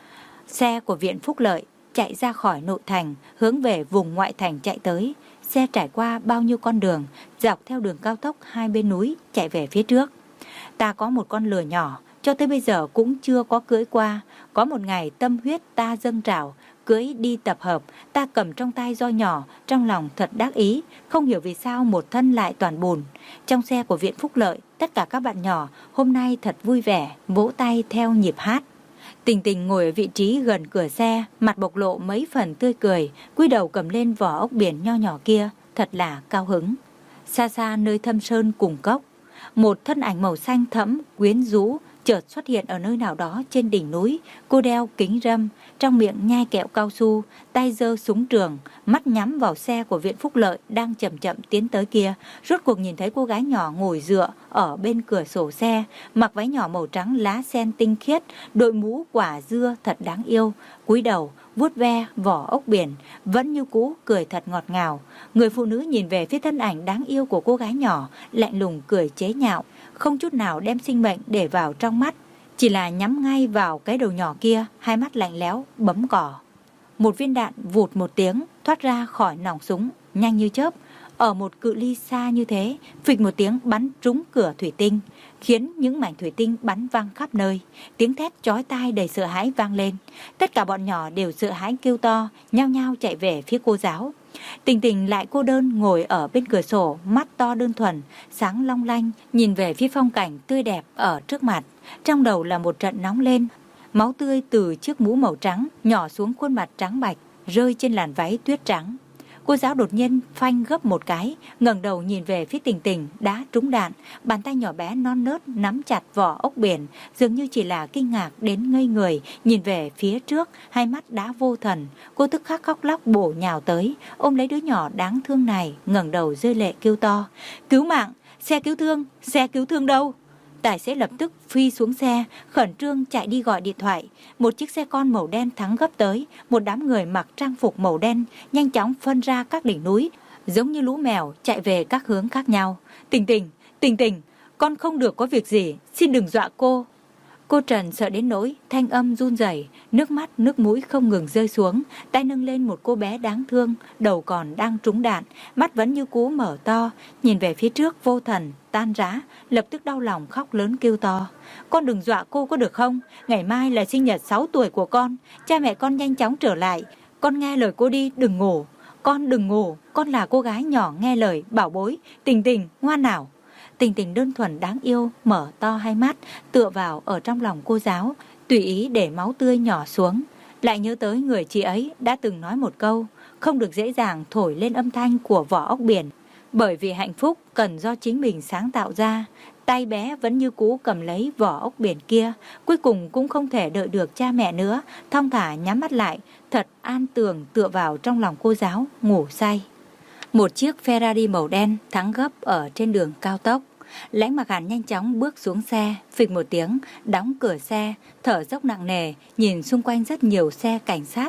Xe của Viện Phúc Lợi chạy ra khỏi nội thành, hướng về vùng ngoại thành chạy tới. Xe trải qua bao nhiêu con đường, dọc theo đường cao tốc hai bên núi chạy về phía trước. Ta có một con lừa nhỏ, cho tới bây giờ cũng chưa có cưỡi qua. Có một ngày tâm huyết ta dâng trào, cưỡi đi tập hợp, ta cầm trong tay roi nhỏ, trong lòng thật đắc ý, không hiểu vì sao một thân lại toàn bùn. Trong xe của Viện Phúc Lợi, tất cả các bạn nhỏ hôm nay thật vui vẻ, vỗ tay theo nhịp hát. Tình Tình ngồi ở vị trí gần cửa xe, mặt bộc lộ mấy phần tươi cười, cúi đầu cầm lên vỏ ốc biển nho nhỏ kia, thật là cao hứng. Xa xa nơi thâm sơn cùng cốc, một thân ảnh màu xanh thẫm, quyến rũ, chợt xuất hiện ở nơi nào đó trên đỉnh núi. Cô đeo kính râm, trong miệng nhai kẹo cao su, tay giơ súng trường, mắt nhắm vào xe của Viện Phúc Lợi đang chậm chậm tiến tới kia. Rốt cuộc nhìn thấy cô gái nhỏ ngồi dựa ở bên cửa sổ xe, mặc váy nhỏ màu trắng lá sen tinh khiết, đội mũ quả dưa thật đáng yêu, cúi đầu vuốt ve vỏ ốc biển, vẫn như cũ cười thật ngọt ngào. Người phụ nữ nhìn về phía thân ảnh đáng yêu của cô gái nhỏ, lạnh lùng cười chế nhạo, không chút nào đem sinh mệnh để vào trong mắt, chỉ là nhắm ngay vào cái đầu nhỏ kia, hai mắt lạnh lẽo bấm cỏ. Một viên đạn vụt một tiếng thoát ra khỏi nòng súng, nhanh như chớp, ở một cự ly xa như thế, phịch một tiếng bắn trúng cửa thủy tinh, khiến những mảnh thủy tinh bắn văng khắp nơi. Tiếng thét chói tai đầy sợ hãi vang lên. Tất cả bọn nhỏ đều sợ hãi kêu to, nhao nhao chạy về phía cô giáo. Tình Tình lại cô đơn ngồi ở bên cửa sổ, mắt to đơn thuần, sáng long lanh, nhìn về phía phong cảnh tươi đẹp ở trước mặt. Trong đầu là một trận nóng lên, máu tươi từ chiếc mũ màu trắng nhỏ xuống khuôn mặt trắng bạch, rơi trên làn váy tuyết trắng. Cô giáo đột nhiên phanh gấp một cái, ngẩng đầu nhìn về phía Tình Tình đã trúng đạn, bàn tay nhỏ bé non nớt nắm chặt vỏ ốc biển, dường như chỉ là kinh ngạc đến ngây người, nhìn về phía trước, hai mắt đã vô thần. Cô tức khắc khóc lóc bổ nhào tới, ôm lấy đứa nhỏ đáng thương này, ngẩng đầu rơi lệ kêu to: "Cứu mạng, xe cứu thương, xe cứu thương đâu?" Tài xế lập tức phi xuống xe, khẩn trương chạy đi gọi điện thoại. Một chiếc xe con màu đen thắng gấp tới, một đám người mặc trang phục màu đen nhanh chóng phân ra các đỉnh núi, giống như lũ mèo chạy về các hướng khác nhau. Tình Tình, Tình Tình, con không được có việc gì, xin đừng dọa cô. Cô Trần sợ đến nỗi thanh âm run rẩy, nước mắt nước mũi không ngừng rơi xuống, tay nâng lên một cô bé đáng thương, đầu còn đang trúng đạn, mắt vẫn như cú mở to, nhìn về phía trước vô thần, tan rã, lập tức đau lòng khóc lớn kêu to: "Con đừng dọa cô có được không? Ngày mai là sinh nhật sáu tuổi của con, cha mẹ con nhanh chóng trở lại, con nghe lời cô đi, đừng ngủ, con đừng ngủ, con là cô gái nhỏ nghe lời, bảo bối, Tình Tình, ngoan nào." Tình Tình đơn thuần đáng yêu, mở to hai mắt, tựa vào ở trong lòng cô giáo, tùy ý để máu tươi nhỏ xuống. Lại nhớ tới người chị ấy đã từng nói một câu: không được dễ dàng thổi lên âm thanh của vỏ ốc biển, bởi vì hạnh phúc cần do chính mình sáng tạo ra. Tay bé vẫn như cũ cầm lấy vỏ ốc biển kia, cuối cùng cũng không thể đợi được cha mẹ nữa, thong thả nhắm mắt lại, thật an tường tựa vào trong lòng cô giáo, ngủ say. Một chiếc Ferrari màu đen thắng gấp ở trên đường cao tốc. Lãnh Mặc Hàn nhanh chóng bước xuống xe, phịch một tiếng, đóng cửa xe, thở dốc nặng nề, nhìn xung quanh rất nhiều xe cảnh sát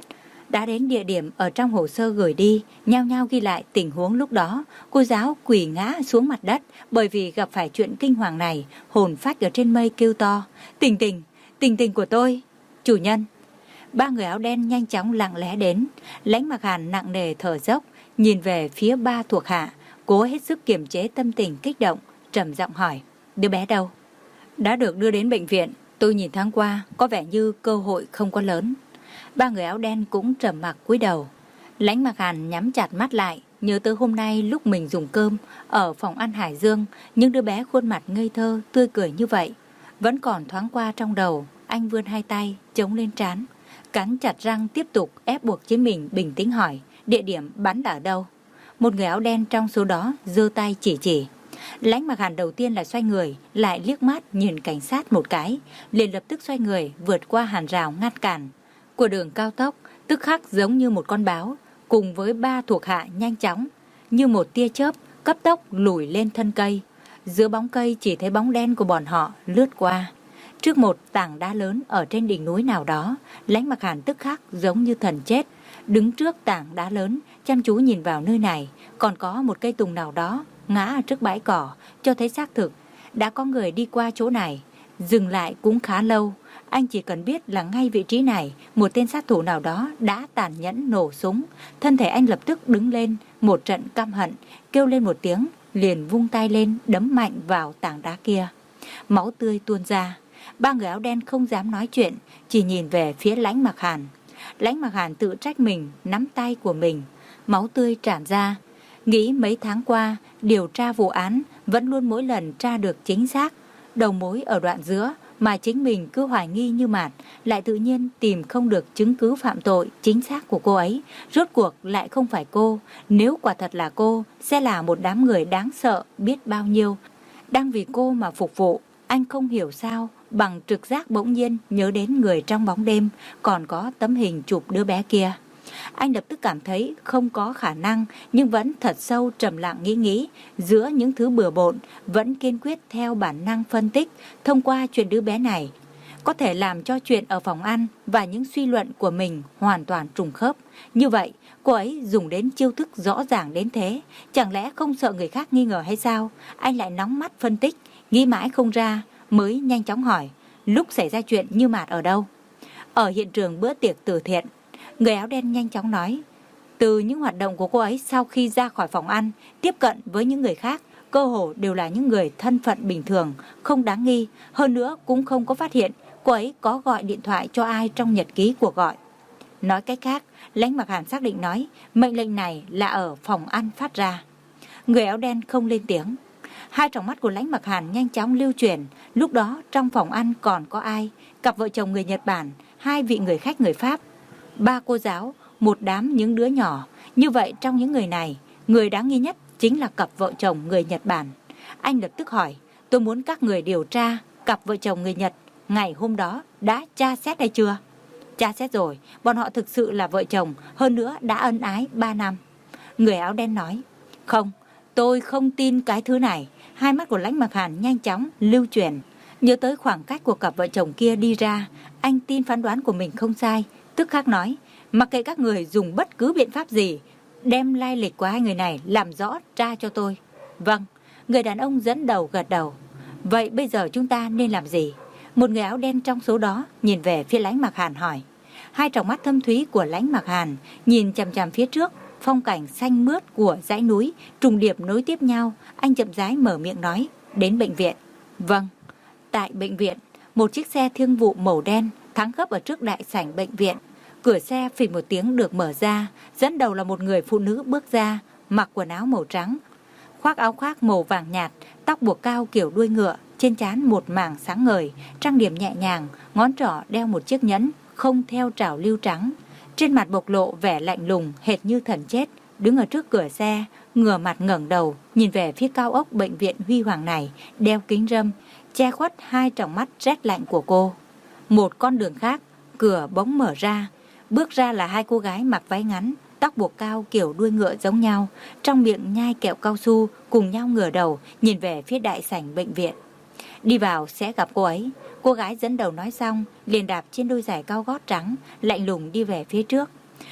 Đã đến địa điểm ở trong hồ sơ gửi đi, nhao nhao ghi lại tình huống lúc đó. Cô giáo quỳ ngã xuống mặt đất bởi vì gặp phải chuyện kinh hoàng này, hồn phách ở trên mây kêu to: Tình Tình, Tình Tình của tôi. Chủ nhân. Ba người áo đen nhanh chóng lặng lẽ đến. Lãnh Mặc Hàn nặng nề thở dốc, nhìn về phía ba thuộc hạ, cố hết sức kiềm chế tâm tình kích động, trầm giọng hỏi: Đứa bé đâu? Đã được đưa đến bệnh viện. Tôi nhìn thoáng qua, có vẻ như cơ hội không có lớn. Ba người áo đen cũng trầm mặc cúi đầu. Lãnh Mặc Hàn nhắm chặt mắt lại, nhớ tới hôm nay lúc mình dùng cơm ở phòng ăn Hải Dương, những đứa bé khuôn mặt ngây thơ, tươi cười như vậy, vẫn còn thoáng qua trong đầu. Anh vươn hai tay chống lên trán, cắn chặt răng tiếp tục ép buộc chính mình bình tĩnh hỏi: Địa điểm bắn ở đâu? Một người áo đen trong số đó giơ tay chỉ chỉ. Lãnh Mặc Hàn đầu tiên là xoay người, lại liếc mắt nhìn cảnh sát một cái, liền lập tức xoay người vượt qua hàng rào ngăn cản của đường cao tốc, tức khắc giống như một con báo, cùng với ba thuộc hạ nhanh chóng như một tia chớp cấp tốc lùi lên thân cây. Giữa bóng cây chỉ thấy bóng đen của bọn họ lướt qua. Trước một tảng đá lớn ở trên đỉnh núi nào đó, Lãnh Mặc Hàn tức khắc giống như thần chết, đứng trước tảng đá lớn, chăm chú nhìn vào nơi này. Còn có một cây tùng nào đó ngã trước bãi cỏ, cho thấy xác thực đã có người đi qua chỗ này. Dừng lại cũng khá lâu. Anh chỉ cần biết là ngay vị trí này, một tên sát thủ nào đó đã tàn nhẫn nổ súng. Thân thể anh lập tức đứng lên, một trận căm hận, kêu lên một tiếng, liền vung tay lên đấm mạnh vào tảng đá kia. Máu tươi tuôn ra. Ba người áo đen không dám nói chuyện, chỉ nhìn về phía Lãnh Mặc Hàn. Lãnh Mặc Hàn tự trách mình, nắm tay của mình. Máu tươi tràn ra. Nghĩ mấy tháng qua, điều tra vụ án vẫn luôn mỗi lần tra được chính xác. Đầu mối ở đoạn giữa mà chính mình cứ hoài nghi như Mạt, lại tự nhiên tìm không được chứng cứ phạm tội chính xác của cô ấy. Rốt cuộc lại không phải cô. Nếu quả thật là cô, sẽ là một đám người đáng sợ biết bao nhiêu, đang vì cô mà phục vụ. Anh không hiểu sao, bằng trực giác bỗng nhiên nhớ đến người trong bóng đêm, còn có tấm hình chụp đứa bé kia. Anh lập tức cảm thấy không có khả năng, nhưng vẫn thật sâu trầm lặng nghĩ nghĩ. Giữa những thứ bừa bộn, vẫn kiên quyết theo bản năng phân tích. Thông qua chuyện đứa bé này, có thể làm cho chuyện ở phòng ăn và những suy luận của mình hoàn toàn trùng khớp. Như vậy, cô ấy dùng đến chiêu thức rõ ràng đến thế. Chẳng lẽ không sợ người khác nghi ngờ hay sao? Anh lại nóng mắt phân tích, nghĩ mãi không ra, mới nhanh chóng hỏi: Lúc xảy ra chuyện Như Mạt ở đâu? Ở hiện trường bữa tiệc từ thiện. Người áo đen nhanh chóng nói: Từ những hoạt động của cô ấy sau khi ra khỏi phòng ăn, tiếp cận với những người khác, cơ hồ đều là những người thân phận bình thường, không đáng nghi. Hơn nữa cũng không có phát hiện cô ấy có gọi điện thoại cho ai trong nhật ký cuộc gọi. Nói cách khác, Lãnh Mặc Hàn xác định nói mệnh lệnh này là ở phòng ăn phát ra. Người áo đen không lên tiếng. Hai tròng mắt của Lãnh Mặc Hàn nhanh chóng lưu chuyển. Lúc đó trong phòng ăn còn có ai? Cặp vợ chồng người Nhật Bản, hai vị người khách người Pháp, ba cô giáo, một đám những đứa nhỏ. Như vậy trong những người này, người đáng nghi nhất chính là cặp vợ chồng người Nhật Bản. Anh lập tức hỏi: Tôi muốn các người điều tra cặp vợ chồng người Nhật ngày hôm đó đã tra xét hay chưa? Tra xét rồi, bọn họ thực sự là vợ chồng, hơn nữa đã ân ái ba năm. Người áo đen nói: Không, tôi không tin cái thứ này. Hai mắt của Lãnh Mặc Hàn nhanh chóng lưu chuyển. Nhớ tới khoảng cách của cặp vợ chồng kia đi ra, anh tin phán đoán của mình không sai, tức khắc nói: Mặc kệ các người dùng bất cứ biện pháp gì, đem lai lịch của hai người này làm rõ tra cho tôi. Vâng. Người đàn ông dẫn đầu gật đầu. Vậy bây giờ chúng ta nên làm gì? Một người áo đen trong số đó nhìn về phía Lãnh Mặc Hàn hỏi. Hai tròng mắt thâm thúy của Lãnh Mặc Hàn nhìn chằm chằm phía trước, phong cảnh xanh mướt của dãy núi trùng điệp nối tiếp nhau. Anh chậm rãi mở miệng nói: Đến bệnh viện. Vâng. Tại bệnh viện, một chiếc xe thương vụ màu đen thắng gấp ở trước đại sảnh bệnh viện. Cửa xe phịch một tiếng được mở ra, dẫn đầu là một người phụ nữ bước ra, mặc quần áo màu trắng, khoác áo khoác màu vàng nhạt, tóc buộc cao kiểu đuôi ngựa, trên trán một mảng sáng ngời, trang điểm nhẹ nhàng, ngón trỏ đeo một chiếc nhẫn không theo trào lưu trắng. Trên mặt bộc lộ vẻ lạnh lùng hệt như thần chết, đứng ở trước cửa xe, ngửa mặt ngẩng đầu nhìn về phía cao ốc bệnh viện huy hoàng này, đeo kính râm che khuất hai tròng mắt rét lạnh của cô. Một con đường khác, cửa bỗng mở ra, bước ra là hai cô gái mặc váy ngắn, tóc buộc cao kiểu đuôi ngựa giống nhau, trong miệng nhai kẹo cao su, cùng nhau ngửa đầu nhìn về phía đại sảnh bệnh viện. Đi vào sẽ gặp cô ấy. Cô gái dẫn đầu nói xong, liền đạp trên đôi giày cao gót trắng, lạnh lùng đi về phía trước.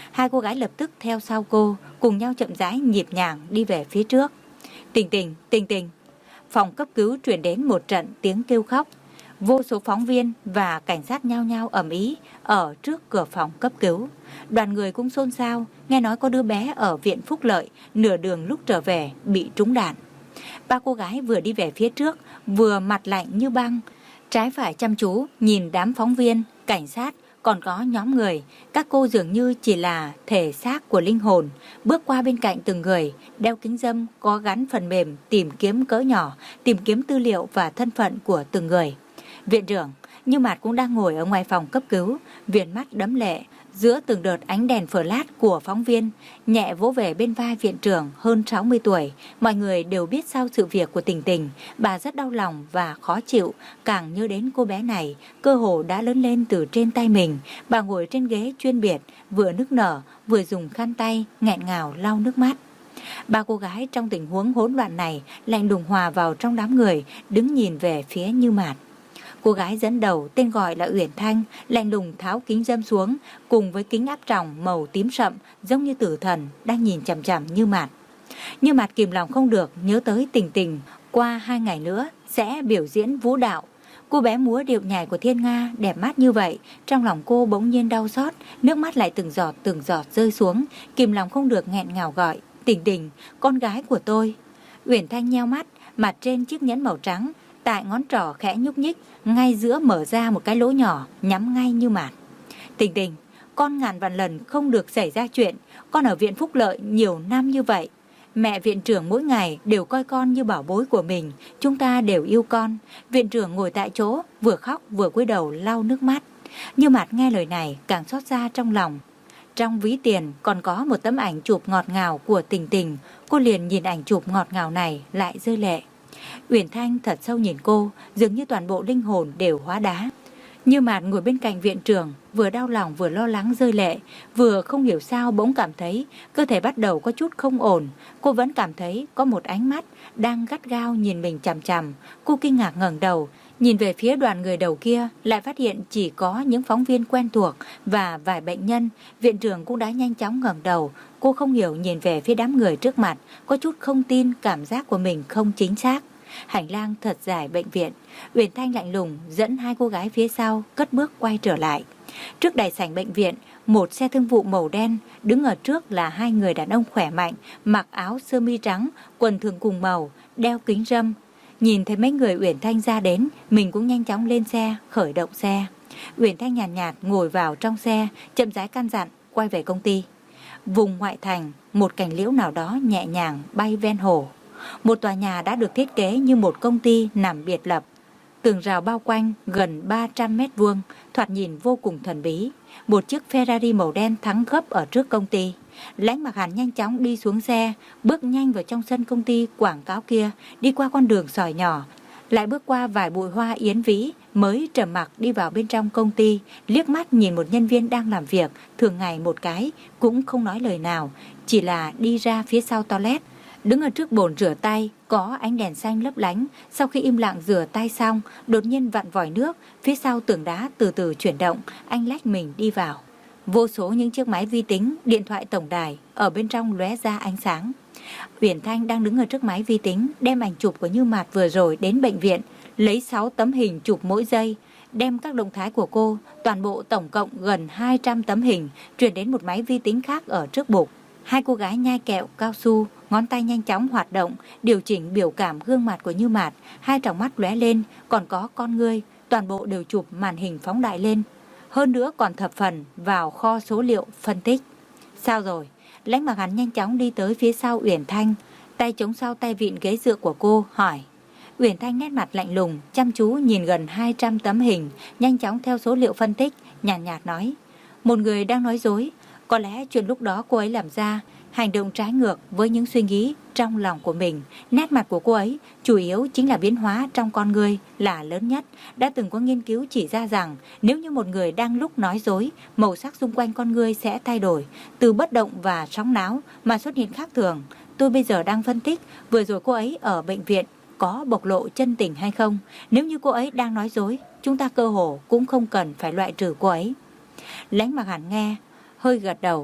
Hai cô gái lập tức theo sau cô, cùng nhau chậm rãi nhịp nhàng đi về phía trước. Tình Tình, Tình Tình. Phòng cấp cứu truyền đến một trận tiếng kêu khóc. Vô số phóng viên và cảnh sát nhao nhao ầm ĩ ở trước cửa phòng cấp cứu. Đoàn người cũng xôn xao, nghe nói có đứa bé ở viện Phúc Lợi nửa đường lúc trở về bị trúng đạn. Ba cô gái vừa đi về phía trước, vừa mặt lạnh như băng, trái phải chăm chú nhìn đám phóng viên, cảnh sát, còn có nhóm người. Các cô dường như chỉ là thể xác của linh hồn, bước qua bên cạnh từng người, đeo kính râm có gắn phần mềm tìm kiếm cỡ nhỏ, tìm kiếm tư liệu và thân phận của từng người. Viện trưởng Như Mạt cũng đang ngồi ở ngoài phòng cấp cứu, viền mắt đẫm lệ giữa từng đợt ánh đèn flash của phóng viên, nhẹ vỗ về bên vai viện trưởng hơn sáu mươi tuổi. Mọi người đều biết sau sự việc của Tình Tình, bà rất đau lòng và khó chịu, càng nhớ đến cô bé này, cơ hồ đã lớn lên từ trên tay mình. Bà ngồi trên ghế chuyên biệt, vừa nức nở, vừa dùng khăn tay nghẹn ngào lau nước mắt. Ba cô gái trong tình huống hỗn loạn này lạnh lùng hòa vào trong đám người, đứng nhìn về phía Như Mạt. Cô gái dẫn đầu tên gọi là Uyển Thanh, lạnh lùng tháo kính râm xuống, cùng với kính áp tròng màu tím sậm giống như tử thần đang nhìn chằm chằm Như Mạt. Như Mạt kìm lòng không được nhớ tới Tình Tình qua hai ngày nữa sẽ biểu diễn vũ đạo. Cô bé múa điệu nhảy của Thiên Nga đẹp mắt như vậy, trong lòng cô bỗng nhiên đau xót, nước mắt lại từng giọt từng giọt rơi xuống, kìm lòng không được nghẹn ngào gọi: Tình Tình, con gái của tôi. Uyển Thanh nheo mắt, mặt trên chiếc nhẫn màu trắng tại ngón trỏ khẽ nhúc nhích, ngay giữa mở ra một cái lỗ nhỏ nhắm ngay Như Mạt. Tình Tình, con ngàn vạn lần không được xảy ra chuyện. Con ở viện Phúc Lợi nhiều năm như vậy, mẹ viện trưởng mỗi ngày đều coi con như bảo bối của mình, chúng ta đều yêu con. Viện trưởng ngồi tại chỗ, vừa khóc vừa cúi đầu lau nước mắt. Như Mạt nghe lời này càng xót xa trong lòng. Trong ví tiền còn có một tấm ảnh chụp ngọt ngào của Tình Tình, cô liền nhìn ảnh chụp ngọt ngào này lại rơi lệ. Uyển Thanh thật sâu nhìn cô, dường như toàn bộ linh hồn đều hóa đá. Như Mạt ngồi bên cạnh viện trưởng, vừa đau lòng vừa lo lắng rơi lệ, vừa không hiểu sao bỗng cảm thấy cơ thể bắt đầu có chút không ổn. Cô vẫn cảm thấy có một ánh mắt đang gắt gao nhìn mình chằm chằm. Cô kinh ngạc ngẩng đầu, nhìn về phía đoàn người đầu kia, lại phát hiện chỉ có những phóng viên quen thuộc và vài bệnh nhân. Viện trưởng cũng đã nhanh chóng ngẩng đầu. Cô không hiểu nhìn về phía đám người trước mặt, có chút không tin cảm giác của mình không chính xác. Hành lang thật dài bệnh viện, Uyển Thanh lạnh lùng dẫn hai cô gái phía sau cất bước quay trở lại. Trước đại sảnh bệnh viện, một xe thương vụ màu đen, đứng ở trước là hai người đàn ông khỏe mạnh, mặc áo sơ mi trắng, quần thường cùng màu, đeo kính râm. Nhìn thấy mấy người Uyển Thanh ra đến, mình cũng nhanh chóng lên xe, khởi động xe. Uyển Thanh nhàn nhạt, nhạt ngồi vào trong xe, chậm rãi căn dặn quay về công ty. Vùng ngoại thành, một cành liễu nào đó nhẹ nhàng bay ven hồ. Một tòa nhà đã được thiết kế như một công ty nằm biệt lập, tường rào bao quanh gần ba trăm mét vuông, thoạt nhìn vô cùng thần bí. Một chiếc Ferrari màu đen thắng gấp ở trước công ty. Lãnh Mặc Hàn nhanh chóng đi xuống xe, bước nhanh vào trong sân công ty quảng cáo kia, đi qua con đường sỏi nhỏ, lại bước qua vài bụi hoa yến vĩ, mới trầm mặc đi vào bên trong công ty, liếc mắt nhìn một nhân viên đang làm việc thường ngày một cái, cũng không nói lời nào, chỉ là đi ra phía sau toilet. Đứng ở trước bồn rửa tay, có ánh đèn xanh lấp lánh. Sau khi im lặng rửa tay xong, đột nhiên vặn vòi nước, phía sau tường đá từ từ chuyển động, anh lách mình đi vào. Vô số những chiếc máy vi tính, điện thoại tổng đài ở bên trong lóe ra ánh sáng. Uyển Thanh đang đứng ở trước máy vi tính, đem ảnh chụp của Như Mạt vừa rồi đến bệnh viện, lấy sáu tấm hình chụp mỗi giây, đem các động thái của cô, toàn bộ tổng cộng gần hai trăm tấm hình, truyền đến một máy vi tính khác ở trước bục. Hai cô gái nhai kẹo cao su, ngón tay nhanh chóng hoạt động, điều chỉnh biểu cảm gương mặt của Như Mạt, hai tròng mắt lóe lên, còn có con ngươi, toàn bộ đều chụp màn hình phóng đại lên. Hơn nữa còn thập phần vào kho số liệu phân tích. Sao rồi? Lãnh Mặc Hàn nhanh chóng đi tới phía sau Uyển Thanh, tay chống sau tay vịn ghế dựa của cô, hỏi. Uyển Thanh nét mặt lạnh lùng, chăm chú nhìn gần hai trăm tấm hình, nhanh chóng theo số liệu phân tích, nhàn nhạt, nhạt nói. Một người đang nói dối. Có lẽ chuyện lúc đó cô ấy làm ra hành động trái ngược với những suy nghĩ trong lòng của mình. Nét mặt của cô ấy chủ yếu chính là biến hóa trong con người là lớn nhất. Đã từng có nghiên cứu chỉ ra rằng nếu như một người đang lúc nói dối, màu sắc xung quanh con người sẽ thay đổi, từ bất động và sóng náo mà xuất hiện khác thường. Tôi bây giờ đang phân tích vừa rồi cô ấy ở bệnh viện có bộc lộ chân tình hay không. Nếu như cô ấy đang nói dối, chúng ta cơ hồ cũng không cần phải loại trừ cô ấy. Lãnh Mặc Hàn nghe hơi gật đầu.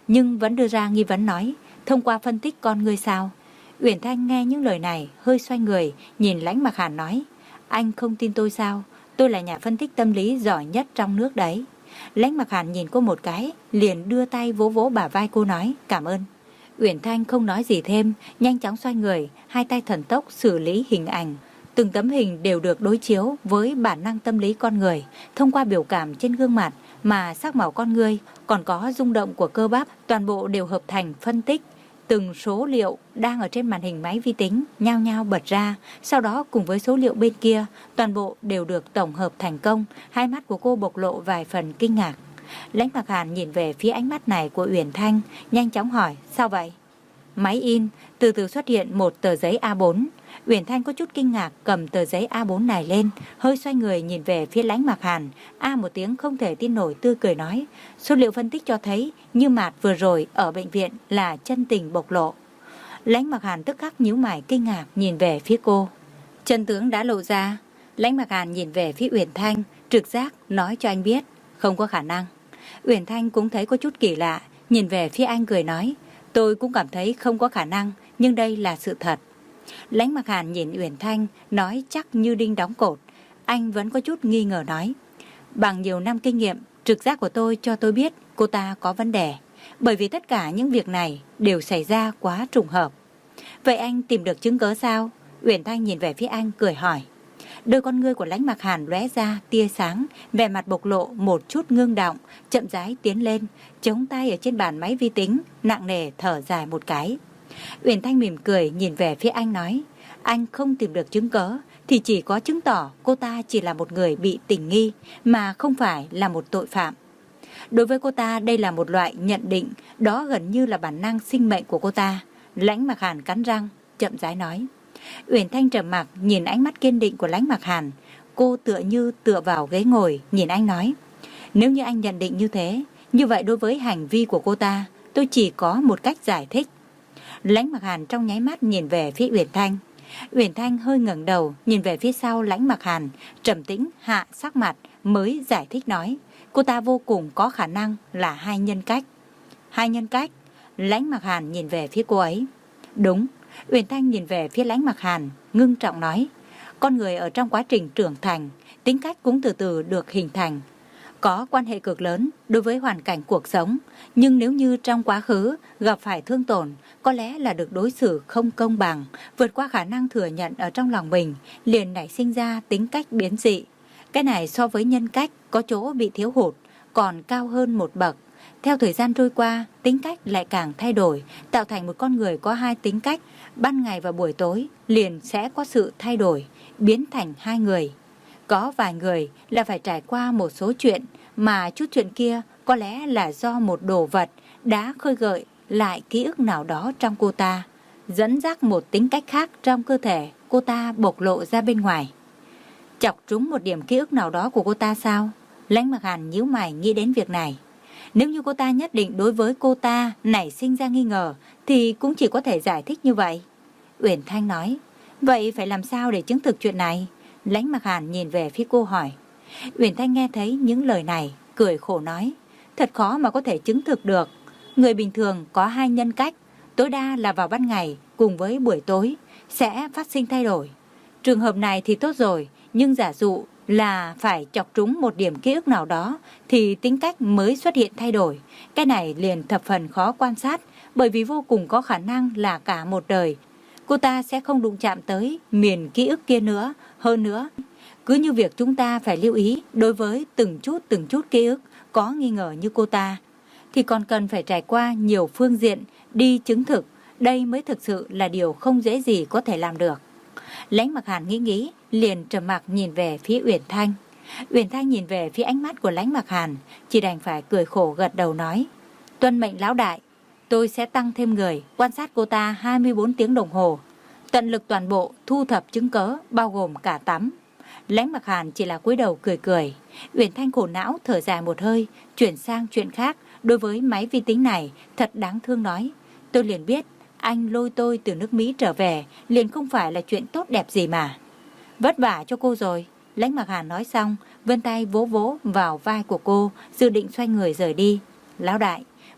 nhưng vẫn đưa ra nghi vấn nói, thông qua phân tích con ngươi sao? Uyển Thanh nghe những lời này, hơi xoay người, nhìn Lãnh Mặc Hàn nói, anh không tin tôi sao? Tôi là nhà phân tích tâm lý giỏi nhất trong nước đấy. Lãnh Mặc Hàn nhìn cô một cái, liền đưa tay vỗ vỗ bả vai cô nói, cảm ơn. Uyển Thanh không nói gì thêm, nhanh chóng xoay người, hai tay thần tốc xử lý hình ảnh. Từng tấm hình đều được đối chiếu với bản năng tâm lý con người, thông qua biểu cảm trên gương mặt mà sắc màu con người, còn có rung động của cơ bắp, toàn bộ đều hợp thành phân tích. Từng số liệu đang ở trên màn hình máy vi tính nhao nhao bật ra, sau đó cùng với số liệu bên kia, toàn bộ đều được tổng hợp thành công. Hai mắt của cô bộc lộ vài phần kinh ngạc. Lãnh Mặc Hàn nhìn về phía ánh mắt này của Uyển Thanh, nhanh chóng hỏi, sao vậy? Máy in, từ từ xuất hiện một tờ giấy A bốn. Uyển Thanh có chút kinh ngạc cầm tờ giấy A bốn này lên, hơi xoay người nhìn về phía Lãnh Mặc Hàn. A một tiếng không thể tin nổi tươi cười nói, số liệu phân tích cho thấy như Mạt vừa rồi ở bệnh viện là chân tình bộc lộ. Lãnh Mặc Hàn tức khắc nhíu mày kinh ngạc nhìn về phía cô. Chân tướng đã lộ ra. Lãnh Mặc Hàn nhìn về phía Uyển Thanh, trực giác nói cho anh biết, không có khả năng. Uyển Thanh cũng thấy có chút kỳ lạ, nhìn về phía anh cười nói, tôi cũng cảm thấy không có khả năng, nhưng đây là sự thật. Lãnh Mặc Hàn nhìn Uyển Thanh, nói chắc như đinh đóng cột. Anh vẫn có chút nghi ngờ nói, bằng nhiều năm kinh nghiệm, trực giác của tôi cho tôi biết cô ta có vấn đề. Bởi vì tất cả những việc này đều xảy ra quá trùng hợp. Vậy anh tìm được chứng cớ sao? Uyển Thanh nhìn về phía anh cười hỏi. Đôi con ngươi của Lãnh Mặc Hàn lóe ra tia sáng, vẻ mặt bộc lộ một chút ngưng động, chậm rãi tiến lên, chống tay ở trên bàn máy vi tính, nặng nề thở dài một cái. Uyển Thanh mỉm cười nhìn về phía anh nói, anh không tìm được chứng cớ thì chỉ có chứng tỏ cô ta chỉ là một người bị tình nghi mà không phải là một tội phạm. Đối với cô ta đây là một loại nhận định, đó gần như là bản năng sinh mệnh của cô ta. Lãnh Mặc Hàn cắn răng, chậm rãi nói. Uyển Thanh trầm mặc nhìn ánh mắt kiên định của Lãnh Mặc Hàn, cô tựa như tựa vào ghế ngồi nhìn anh nói, nếu như anh nhận định như thế, như vậy đối với hành vi của cô ta, tôi chỉ có một cách giải thích. Lãnh Mặc Hàn trong nháy mắt nhìn về phía Uyển Thanh. Uyển Thanh hơi ngẩng đầu nhìn về phía sau Lãnh Mặc Hàn, trầm tĩnh hạ sắc mặt mới giải thích nói, cô ta vô cùng có khả năng là hai nhân cách. Hai nhân cách? Lãnh Mặc Hàn nhìn về phía cô ấy. Đúng. Uyển Thanh nhìn về phía Lãnh Mặc Hàn, ngưng trọng nói, con người ở trong quá trình trưởng thành, tính cách cũng từ từ được hình thành, có quan hệ cực lớn đối với hoàn cảnh cuộc sống, nhưng nếu như trong quá khứ gặp phải thương tổn, có lẽ là được đối xử không công bằng, vượt qua khả năng thừa nhận ở trong lòng mình, liền nảy sinh ra tính cách biến dị. Cái này so với nhân cách có chỗ bị thiếu hụt, còn cao hơn một bậc. Theo thời gian trôi qua, tính cách lại càng thay đổi, tạo thành một con người có hai tính cách, ban ngày và buổi tối liền sẽ có sự thay đổi, biến thành hai người. Có vài người là phải trải qua một số chuyện, mà chút chuyện kia có lẽ là do một đồ vật đã khơi gợi lại ký ức nào đó trong cô ta, dẫn dắt một tính cách khác trong cơ thể cô ta bộc lộ ra bên ngoài. Chọc trúng một điểm ký ức nào đó của cô ta sao? Lãnh Mặc Hàn nhíu mày nghĩ đến việc này. Nếu như cô ta nhất định đối với cô ta nảy sinh ra nghi ngờ thì cũng chỉ có thể giải thích như vậy. Uyển Thanh nói, vậy phải làm sao để chứng thực chuyện này? Lãnh Mặc Hàn nhìn về phía cô hỏi. Uyển Thanh nghe thấy những lời này, cười khổ nói, thật khó mà có thể chứng thực được. Người bình thường có hai nhân cách, tối đa là vào ban ngày cùng với buổi tối sẽ phát sinh thay đổi. Trường hợp này thì tốt rồi, nhưng giả dụ là phải chọc trúng một điểm ký ức nào đó thì tính cách mới xuất hiện thay đổi. Cái này liền thập phần khó quan sát, bởi vì vô cùng có khả năng là cả một đời cô ta sẽ không đụng chạm tới miền ký ức kia nữa. Hơn nữa, cứ như việc chúng ta phải lưu ý đối với từng chút từng chút ký ức có nghi ngờ như cô ta, thì còn cần phải trải qua nhiều phương diện đi chứng thực. Đây mới thực sự là điều không dễ gì có thể làm được. Lãnh Mặc Hàn nghĩ nghĩ, liền trầm mặc nhìn về phía Uyển Thanh. Uyển Thanh nhìn về phía ánh mắt của Lãnh Mặc Hàn, chỉ đành phải cười khổ gật đầu nói, tuân mệnh lão đại, tôi sẽ tăng thêm người quan sát cô ta hai mươi bốn tiếng đồng hồ, tận lực toàn bộ thu thập chứng cớ, bao gồm cả tắm. Lãnh Mặc Hàn chỉ là cúi đầu cười cười. Uyển Thanh khổ não thở dài một hơi, chuyển sang chuyện khác. Đối với máy vi tính này thật đáng thương nói, tôi liền biết anh lôi tôi từ nước Mỹ trở về liền không phải là chuyện tốt đẹp gì mà. Vất vả cho cô rồi. Lãnh Mặc Hàn nói xong, vươn tay vỗ vỗ vào vai của cô, dự định xoay người rời đi. Lão đại,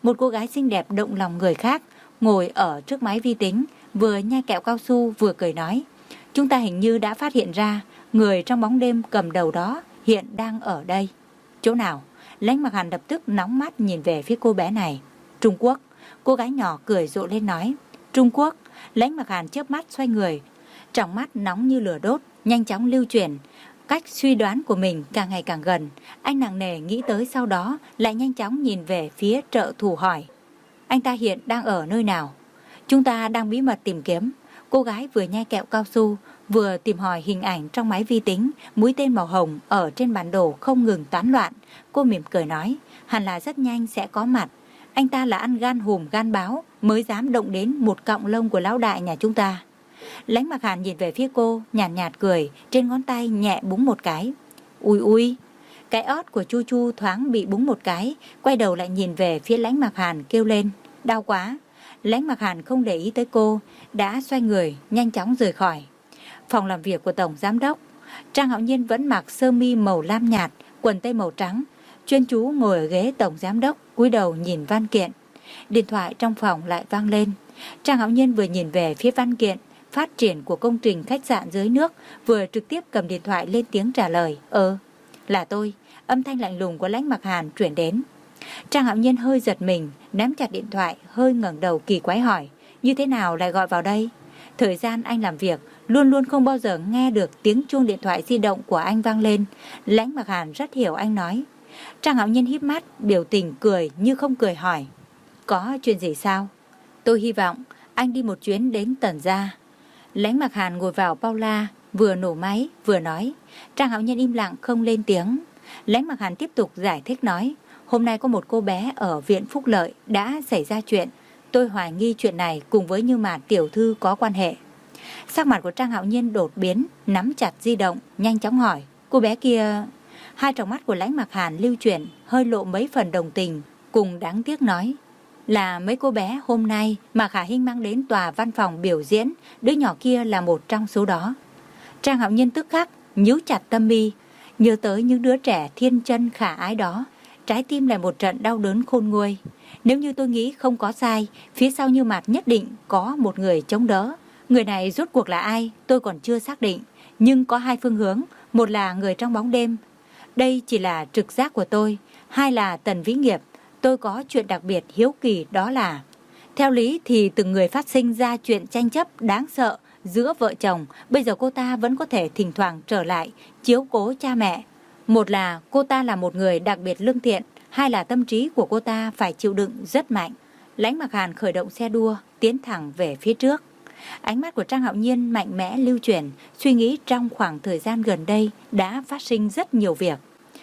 một cô gái xinh đẹp động lòng người khác, ngồi ở trước máy vi tính, vừa nhai kẹo cao su vừa cười nói. Chúng ta hình như đã phát hiện ra, người trong bóng đêm cầm đầu đó hiện đang ở đây. Chỗ nào? Lãnh Mặc Hàn lập tức nóng mắt nhìn về phía cô bé này. Trung Quốc. Cô gái nhỏ cười rộ lên nói. Trung Quốc. Lãnh Mặc Hàn chớp mắt xoay người, trong mắt nóng như lửa đốt, nhanh chóng lưu chuyển. Cách suy đoán của mình càng ngày càng gần. Anh nặng nề nghĩ tới, sau đó lại nhanh chóng nhìn về phía trợ thủ hỏi. Anh ta hiện đang ở nơi nào? Chúng ta đang bí mật tìm kiếm. Cô gái vừa nhai kẹo cao su, vừa tìm hỏi hình ảnh trong máy vi tính, mũi tên màu hồng ở trên bản đồ không ngừng tán loạn. Cô mỉm cười nói, hẳn là rất nhanh sẽ có mặt. Anh ta là ăn gan hùm gan báo, mới dám động đến một cọng lông của lão đại nhà chúng ta. Lãnh Mặc Hàn nhìn về phía cô, nhàn nhạt, nhạt cười, trên ngón tay nhẹ búng một cái. Ui ui, cái ót của Chu Chu thoáng bị búng một cái, quay đầu lại nhìn về phía Lãnh Mặc Hàn kêu lên, đau quá. Lãnh Mặc Hàn không để ý tới cô, đã xoay người, nhanh chóng rời khỏi. Phòng làm việc của Tổng Giám đốc, Trang Hạo Nhiên vẫn mặc sơ mi màu lam nhạt, quần tây màu trắng, chuyên chú ngồi ở ghế Tổng Giám đốc, cúi đầu nhìn văn kiện. Điện thoại trong phòng lại vang lên. Trang Hạo Nhiên vừa nhìn về phía văn kiện phát triển của công trình khách sạn dưới nước, vừa trực tiếp cầm điện thoại lên tiếng trả lời. Ờ, là tôi. Âm thanh lạnh lùng của Lãnh Mặc Hàn chuyển đến. Trang Hạo Nhiên hơi giật mình, nắm chặt điện thoại, hơi ngẩng đầu kỳ quái hỏi, như thế nào lại gọi vào đây? Thời gian anh làm việc, luôn luôn không bao giờ nghe được tiếng chuông điện thoại di động của anh vang lên. Lãnh Mặc Hàn rất hiểu anh nói. Trang Hạo Nhiên híp mắt, biểu tình cười như không cười hỏi, có chuyện gì sao? Tôi hy vọng anh đi một chuyến đến Tần gia. Lãnh Mặc Hàn ngồi vào bao la, vừa nổ máy vừa nói. Trang Hạo Nhiên im lặng không lên tiếng. Lãnh Mặc Hàn tiếp tục giải thích nói, hôm nay có một cô bé ở viện Phúc Lợi đã xảy ra chuyện. Tôi hoài nghi chuyện này cùng với Như Mạt tiểu thư có quan hệ. Sắc mặt của Trang Hạo Nhiên đột biến, nắm chặt di động, nhanh chóng hỏi, cô bé kia... Hai tròng mắt của Lãnh Mặc Hàn lưu chuyển, hơi lộ mấy phần đồng tình, cùng đáng tiếc nói, là mấy cô bé hôm nay mà Khả Hinh mang đến tòa văn phòng biểu diễn, đứa nhỏ kia là một trong số đó. Trang Hạo Nhiên tức khắc nhíu chặt tâm mi, nhớ tới những đứa trẻ thiên chân khả ái đó, trái tim lại một trận đau đớn khôn nguôi. Nếu như tôi nghĩ không có sai, phía sau Như Mạt nhất định có một người chống đỡ. Người này rốt cuộc là ai tôi còn chưa xác định, nhưng có hai phương hướng, một là người trong bóng đêm. Đây chỉ là trực giác của tôi. Hai là Tần Vĩ Nghiệp. Tôi có chuyện đặc biệt hiếu kỳ, đó là theo lý thì từng người phát sinh ra chuyện tranh chấp đáng sợ giữa vợ chồng. Bây giờ cô ta vẫn có thể thỉnh thoảng trở lại chiếu cố cha mẹ. Một là cô ta là một người đặc biệt lương thiện, hai là tâm trí của cô ta phải chịu đựng rất mạnh. Lãnh Mặc Hàn khởi động xe đua, tiến thẳng về phía trước. Ánh mắt của Trang Hạo Nhiên mạnh mẽ lưu chuyển, suy nghĩ trong khoảng thời gian gần đây đã phát sinh rất nhiều việc.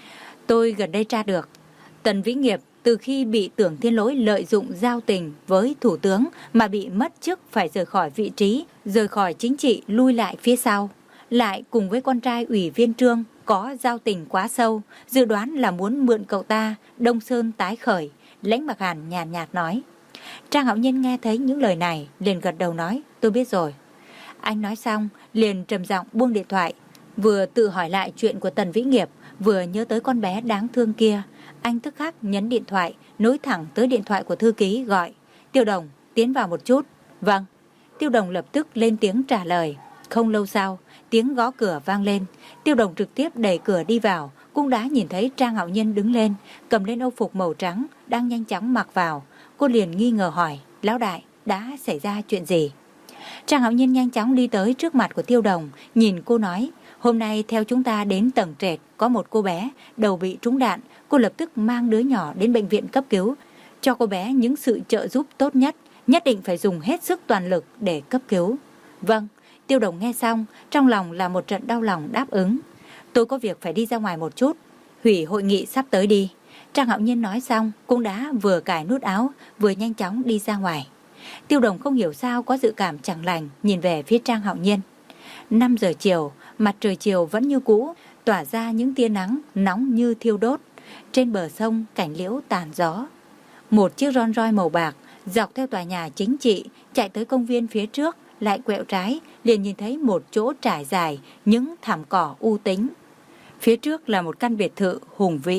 Tôi gần đây tra được, Tần Vĩ Nghiệp từ khi bị Tưởng Thiên Lỗi lợi dụng giao tình với thủ tướng mà bị mất chức, phải rời khỏi vị trí, rời khỏi chính trị, lui lại phía sau. Lại cùng với con trai ủy viên Trương có giao tình quá sâu, dự đoán là muốn mượn cậu ta Đông Sơn tái khởi. Lãnh Mặc Hàn nhàn nhạt nói. Trang Hạo Nhiên nghe thấy những lời này liền gật đầu nói, tôi biết rồi. Anh nói xong liền trầm giọng buông điện thoại, vừa tự hỏi lại chuyện của Tần Vĩ Nghiệp, vừa nhớ tới con bé đáng thương kia. Anh tức khắc nhấn điện thoại, nối thẳng tới điện thoại của thư ký gọi, Tiêu Đồng, tiến vào một chút. Vâng. Tiêu Đồng lập tức lên tiếng trả lời. Không lâu sau, tiếng gõ cửa vang lên. Tiêu Đồng trực tiếp đẩy cửa đi vào, cũng đã nhìn thấy Trang Hạo Nhiên đứng lên, cầm lên âu phục màu trắng, đang nhanh chóng mặc vào. Cô liền nghi ngờ hỏi, lão đại, đã xảy ra chuyện gì? Trang Hạo Nhiên nhanh chóng đi tới trước mặt của Tiêu Đồng, nhìn cô nói, hôm nay theo chúng ta đến tầng trệt, có một cô bé đầu bị trúng đạn. Cô lập tức mang đứa nhỏ đến bệnh viện cấp cứu, cho cô bé những sự trợ giúp tốt nhất, nhất định phải dùng hết sức toàn lực để cấp cứu. Vâng. Tiêu Đồng nghe xong, trong lòng là một trận đau lòng đáp ứng. Tôi có việc phải đi ra ngoài một chút, hủy hội nghị sắp tới đi. Trang Hạo Nhiên nói xong, cũng đã vừa cài nút áo, vừa nhanh chóng đi ra ngoài. Tiêu Đồng không hiểu sao có dự cảm chẳng lành, nhìn về phía Trang Hạo Nhiên. năm giờ chiều, mặt trời chiều vẫn như cũ, tỏa ra những tia nắng nóng như thiêu đốt. Trên bờ sông cảnh liễu tàn gió. Một chiếc Rolls Royce màu bạc dọc theo tòa nhà chính trị chạy tới công viên phía trước, lại quẹo trái liền nhìn thấy một chỗ trải dài những thảm cỏ u tính. Phía trước là một căn biệt thự hùng vĩ,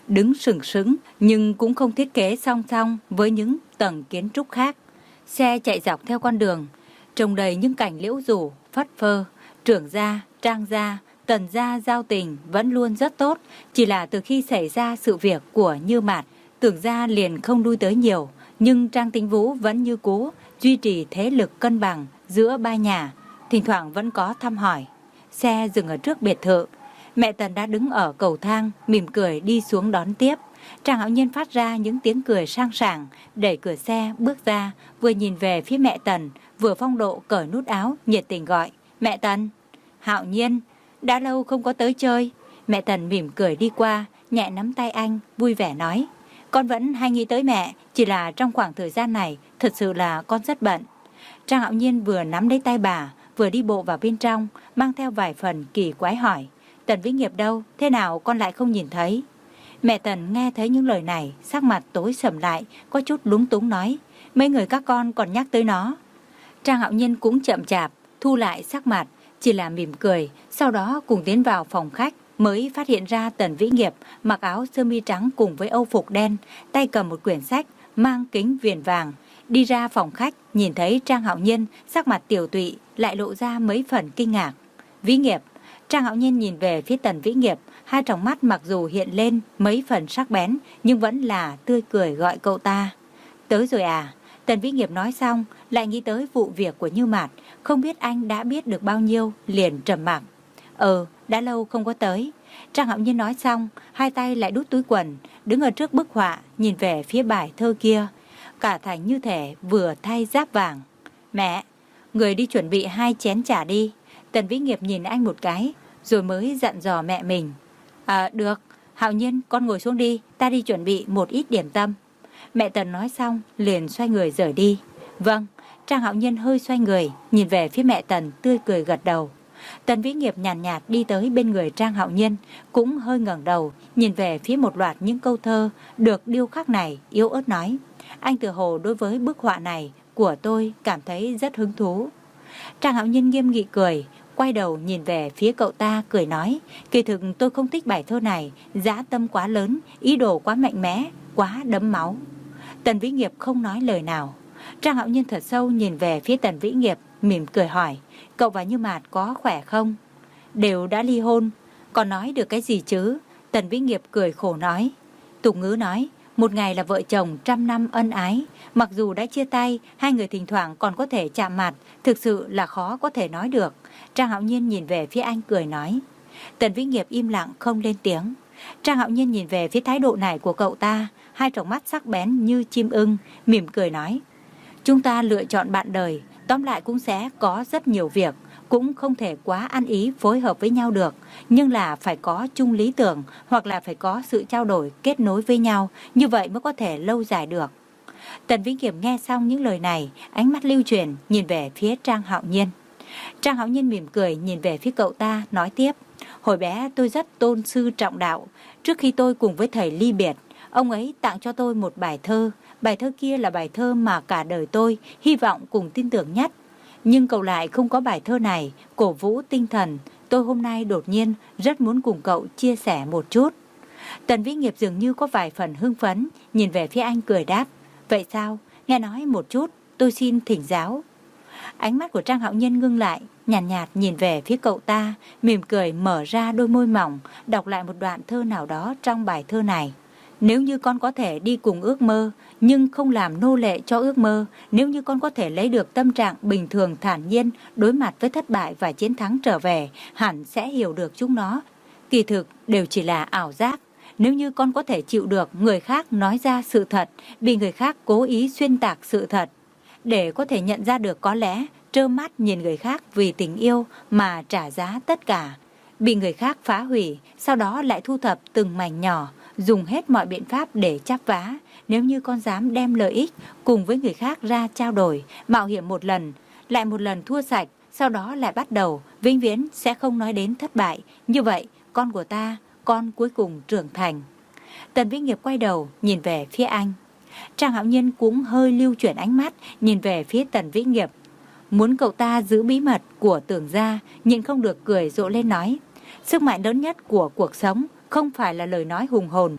đứng sừng sững nhưng cũng không thiết kế song song với những tầng kiến trúc khác. Xe chạy dọc theo con đường, trồng đầy những cành liễu rủ, phất phơ. Trưởng gia, Trang gia, Tần gia giao tình vẫn luôn rất tốt, chỉ là từ khi xảy ra sự việc của Như Mạt, Tưởng gia liền không lui tới nhiều, nhưng Trang Tĩnh Vũ vẫn như cũ duy trì thế lực cân bằng giữa ba nhà, thỉnh thoảng vẫn có thăm hỏi. Xe dừng ở trước biệt thự, mẹ Tần đã đứng ở cầu thang mỉm cười đi xuống đón tiếp. Trang Hạo Nhiên phát ra những tiếng cười sang sảng, đẩy cửa xe bước ra, vừa nhìn về phía mẹ Tần, vừa phong độ cởi nút áo, nhiệt tình gọi: "Mẹ Tần." "Hạo Nhiên, đã lâu không có tới chơi." Mẹ Tần mỉm cười đi qua, nhẹ nắm tay anh, vui vẻ nói: "Con vẫn hay nghĩ tới mẹ, chỉ là trong khoảng thời gian này thật sự là con rất bận." Trang Hạo Nhiên vừa nắm lấy tay bà, vừa đi bộ vào bên trong, mang theo vài phần kỳ quái hỏi: "Tần Vĩ Nghiệp đâu, thế nào con lại không nhìn thấy?" Mẹ Tần nghe thấy những lời này, sắc mặt tối sầm lại, có chút lúng túng nói: "Mấy người các con còn nhắc tới nó." Trang Hạo Nhiên cũng chậm chạp thu lại sắc mặt, chỉ là mỉm cười, sau đó cùng tiến vào phòng khách, mới phát hiện ra Tần Vĩ Nghiệp mặc áo sơ mi trắng cùng với âu phục đen, tay cầm một quyển sách, mang kính viền vàng. Đi ra phòng khách, nhìn thấy Trang Hạo Nhiên, sắc mặt tiều tụy, lại lộ ra mấy phần kinh ngạc. "Vĩ Nghiệp." Trang Hạo Nhiên nhìn về phía Tần Vĩ Nghiệp, hai tròng mắt mặc dù hiện lên mấy phần sắc bén, nhưng vẫn là tươi cười gọi cậu ta. "Tới rồi à?" Tần Vĩ Nghiệp nói xong, lại nghĩ tới vụ việc của Như Mạt, không biết anh đã biết được bao nhiêu, liền trầm mặc. "Ừ, đã lâu không có tới." Trang Hạo Nhiên nói xong, hai tay lại đút túi quần, đứng ở trước bức họa, nhìn về phía bài thơ kia, cả thành như thể vừa thay giáp vàng. "Mẹ, người đi chuẩn bị hai chén trà đi." Tần Vĩ Nghiệp nhìn anh một cái, rồi mới dặn dò mẹ mình. "À, được, Hạo Nhiên con ngồi xuống đi, ta đi chuẩn bị một ít điểm tâm." Mẹ Tần nói xong, liền xoay người rời đi. "Vâng." Trang Hạo Nhiên hơi xoay người, nhìn về phía mẹ Tần, tươi cười gật đầu. Tần Vĩ Nghiệp nhàn nhạt, nhạt đi tới bên người Trang Hạo Nhiên, cũng hơi ngẩng đầu, nhìn về phía một loạt những câu thơ được điêu khắc này, yếu ớt nói: "Anh tựa hồ đối với bức họa này của tôi cảm thấy rất hứng thú." Trang Hạo Nhiên nghiêm nghị cười, quay đầu nhìn về phía cậu ta, cười nói: "Kỳ thực tôi không thích bài thơ này, dã tâm quá lớn, ý đồ quá mạnh mẽ, quá đẫm máu." Tần Vĩ Nghiệp không nói lời nào. Trang Hạo Nhiên thật sâu nhìn về phía Tần Vĩ Nghiệp, mỉm cười hỏi: "Cậu và Như Mạt có khỏe không?" "Đều đã ly hôn, còn nói được cái gì chứ?" Tần Vĩ Nghiệp cười khổ nói. Tục ngữ nói, một ngày là vợ chồng trăm năm ân ái. Mặc dù đã chia tay, hai người thỉnh thoảng còn có thể chạm mặt, thực sự là khó có thể nói được. Trang Hạo Nhiên nhìn về phía anh cười nói. Tần Vĩ Nghiệp im lặng không lên tiếng. Trang Hạo Nhiên nhìn về phía thái độ này của cậu ta, hai tròng mắt sắc bén như chim ưng, mỉm cười nói: "Chúng ta lựa chọn bạn đời, tóm lại cũng sẽ có rất nhiều việc, cũng không thể quá ăn ý phối hợp với nhau được, nhưng là phải có chung lý tưởng, hoặc là phải có sự trao đổi kết nối với nhau, như vậy mới có thể lâu dài được." Tần Vĩ Nghiệp nghe xong những lời này, ánh mắt lưu chuyển nhìn về phía Trang Hạo Nhiên. Trang Hạo Nhiên mỉm cười nhìn về phía cậu ta, nói tiếp: "Hồi bé tôi rất tôn sư trọng đạo. Trước khi tôi cùng với thầy ly biệt, ông ấy tặng cho tôi một bài thơ. Bài thơ kia là bài thơ mà cả đời tôi hy vọng cùng tin tưởng nhất. Nhưng cậu lại không có bài thơ này, cổ vũ tinh thần. Tôi hôm nay đột nhiên rất muốn cùng cậu chia sẻ một chút." Tần Vĩ Nghiệp dường như có vài phần hưng phấn, nhìn về phía anh cười đáp: "Vậy sao? Nghe nói một chút, tôi xin thỉnh giáo." Ánh mắt của Trang Hạo Nhiên ngưng lại, nhàn nhạt, nhạt nhìn về phía cậu ta, mỉm cười mở ra đôi môi mỏng, đọc lại một đoạn thơ nào đó trong bài thơ này. "Nếu như con có thể đi cùng ước mơ, nhưng không làm nô lệ cho ước mơ, nếu như con có thể lấy được tâm trạng bình thường thản nhiên đối mặt với thất bại và chiến thắng trở về, hẳn sẽ hiểu được chúng nó kỳ thực đều chỉ là ảo giác. Nếu như con có thể chịu được người khác nói ra sự thật, bị người khác cố ý xuyên tạc sự thật, để có thể nhận ra được có lẽ trơ mắt nhìn người khác vì tình yêu mà trả giá tất cả, bị người khác phá hủy, sau đó lại thu thập từng mảnh nhỏ, dùng hết mọi biện pháp để chắp vá. Nếu như con dám đem lợi ích cùng với người khác ra trao đổi, mạo hiểm một lần, lại một lần thua sạch, sau đó lại bắt đầu, vĩnh viễn sẽ không nói đến thất bại. Như vậy, con của ta, con cuối cùng trưởng thành." Tần Vĩ Nghiệp quay đầu nhìn về phía anh. Trang Hạo Nhiên cũng hơi lưu chuyển ánh mắt nhìn về phía Tần Vĩ Nghiệp, muốn cậu ta giữ bí mật của Tưởng gia, nhịn không được cười rộ lên nói: "Sức mạnh lớn nhất của cuộc sống không phải là lời nói hùng hồn,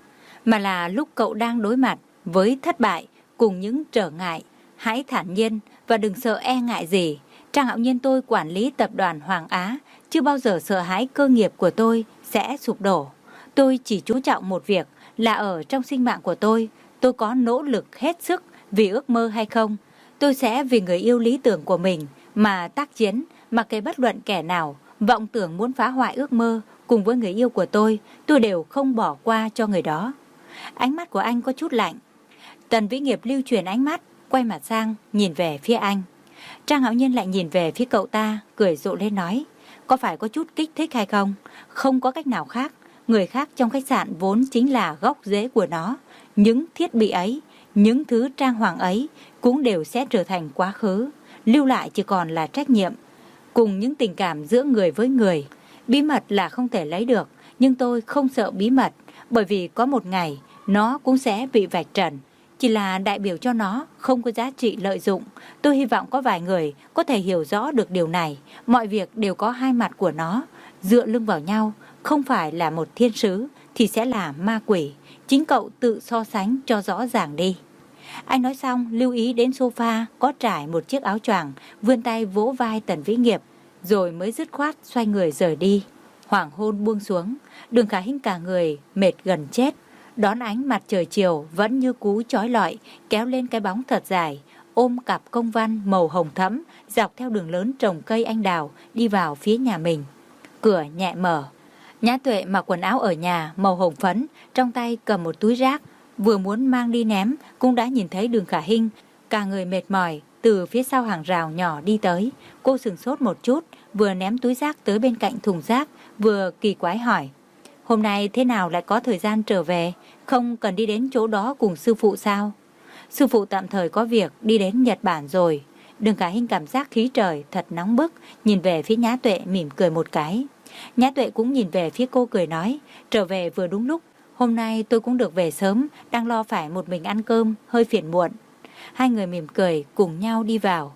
mà là lúc cậu đang đối mặt với thất bại cùng những trở ngại. Hãy thản nhiên và đừng sợ e ngại gì. Trang Hạo Nhiên tôi quản lý tập đoàn Hoàng Á, chưa bao giờ sợ hãi cơ nghiệp của tôi sẽ sụp đổ. Tôi chỉ chú trọng một việc là ở trong sinh mạng của tôi, tôi có nỗ lực hết sức vì ước mơ hay không. Tôi sẽ vì người yêu lý tưởng của mình mà tác chiến, mặc kệ bất luận kẻ nào vọng tưởng muốn phá hoại ước mơ cùng với người yêu của tôi, tôi đều không bỏ qua cho người đó. Ánh mắt của anh có chút lạnh. Tần Vĩ Nghiệp lưu truyền ánh mắt, quay mặt sang, nhìn về phía anh. Trang Hạo Nhiên lại nhìn về phía cậu ta, cười rộ lên nói, có phải có chút kích thích hay không? Không có cách nào khác, người khác trong khách sạn vốn chính là gốc rễ của nó. Những thiết bị ấy, những thứ trang hoàng ấy cũng đều sẽ trở thành quá khứ, lưu lại chỉ còn là trách nhiệm, cùng những tình cảm giữa người với người. Bí mật là không thể lấy được, nhưng tôi không sợ bí mật, bởi vì có một ngày nó cũng sẽ bị vạch trần. Chỉ là đại biểu cho nó không có giá trị lợi dụng. Tôi hy vọng có vài người có thể hiểu rõ được điều này. Mọi việc đều có hai mặt của nó, dựa lưng vào nhau, không phải là một thiên sứ thì sẽ là ma quỷ. Chính cậu tự so sánh cho rõ ràng đi. Anh nói xong lưu ý đến sofa có trải một chiếc áo choàng, vươn tay vỗ vai Tần Vĩ Nghiệp, rồi mới dứt khoát xoay người rời đi. Hoàng hôn buông xuống, Đường Khả Hinh cả người mệt gần chết, đón ánh mặt trời chiều vẫn như cú chói lọi, kéo lên cái bóng thật dài, ôm cặp công văn màu hồng thẫm, dọc theo đường lớn trồng cây anh đào đi vào phía nhà mình. Cửa nhẹ mở. Nhã Tuệ mặc quần áo ở nhà màu hồng phấn, trong tay cầm một túi rác, vừa muốn mang đi ném cũng đã nhìn thấy Đường Khả Hinh cả người mệt mỏi từ phía sau hàng rào nhỏ đi tới. Cô sửng sốt một chút, vừa ném túi rác tới bên cạnh thùng rác, vừa kỳ quái hỏi, hôm nay thế nào lại có thời gian trở về, không cần đi đến chỗ đó cùng sư phụ sao? Sư phụ tạm thời có việc đi đến Nhật Bản rồi. Đường Khả Hinh cảm giác khí trời thật nóng bức, nhìn về phía Nhã Tuệ mỉm cười một cái. Nhã Tuệ cũng nhìn về phía cô cười nói, trở về vừa đúng lúc, hôm nay tôi cũng được về sớm, đang lo phải một mình ăn cơm, hơi phiền muộn. Hai người mỉm cười cùng nhau đi vào.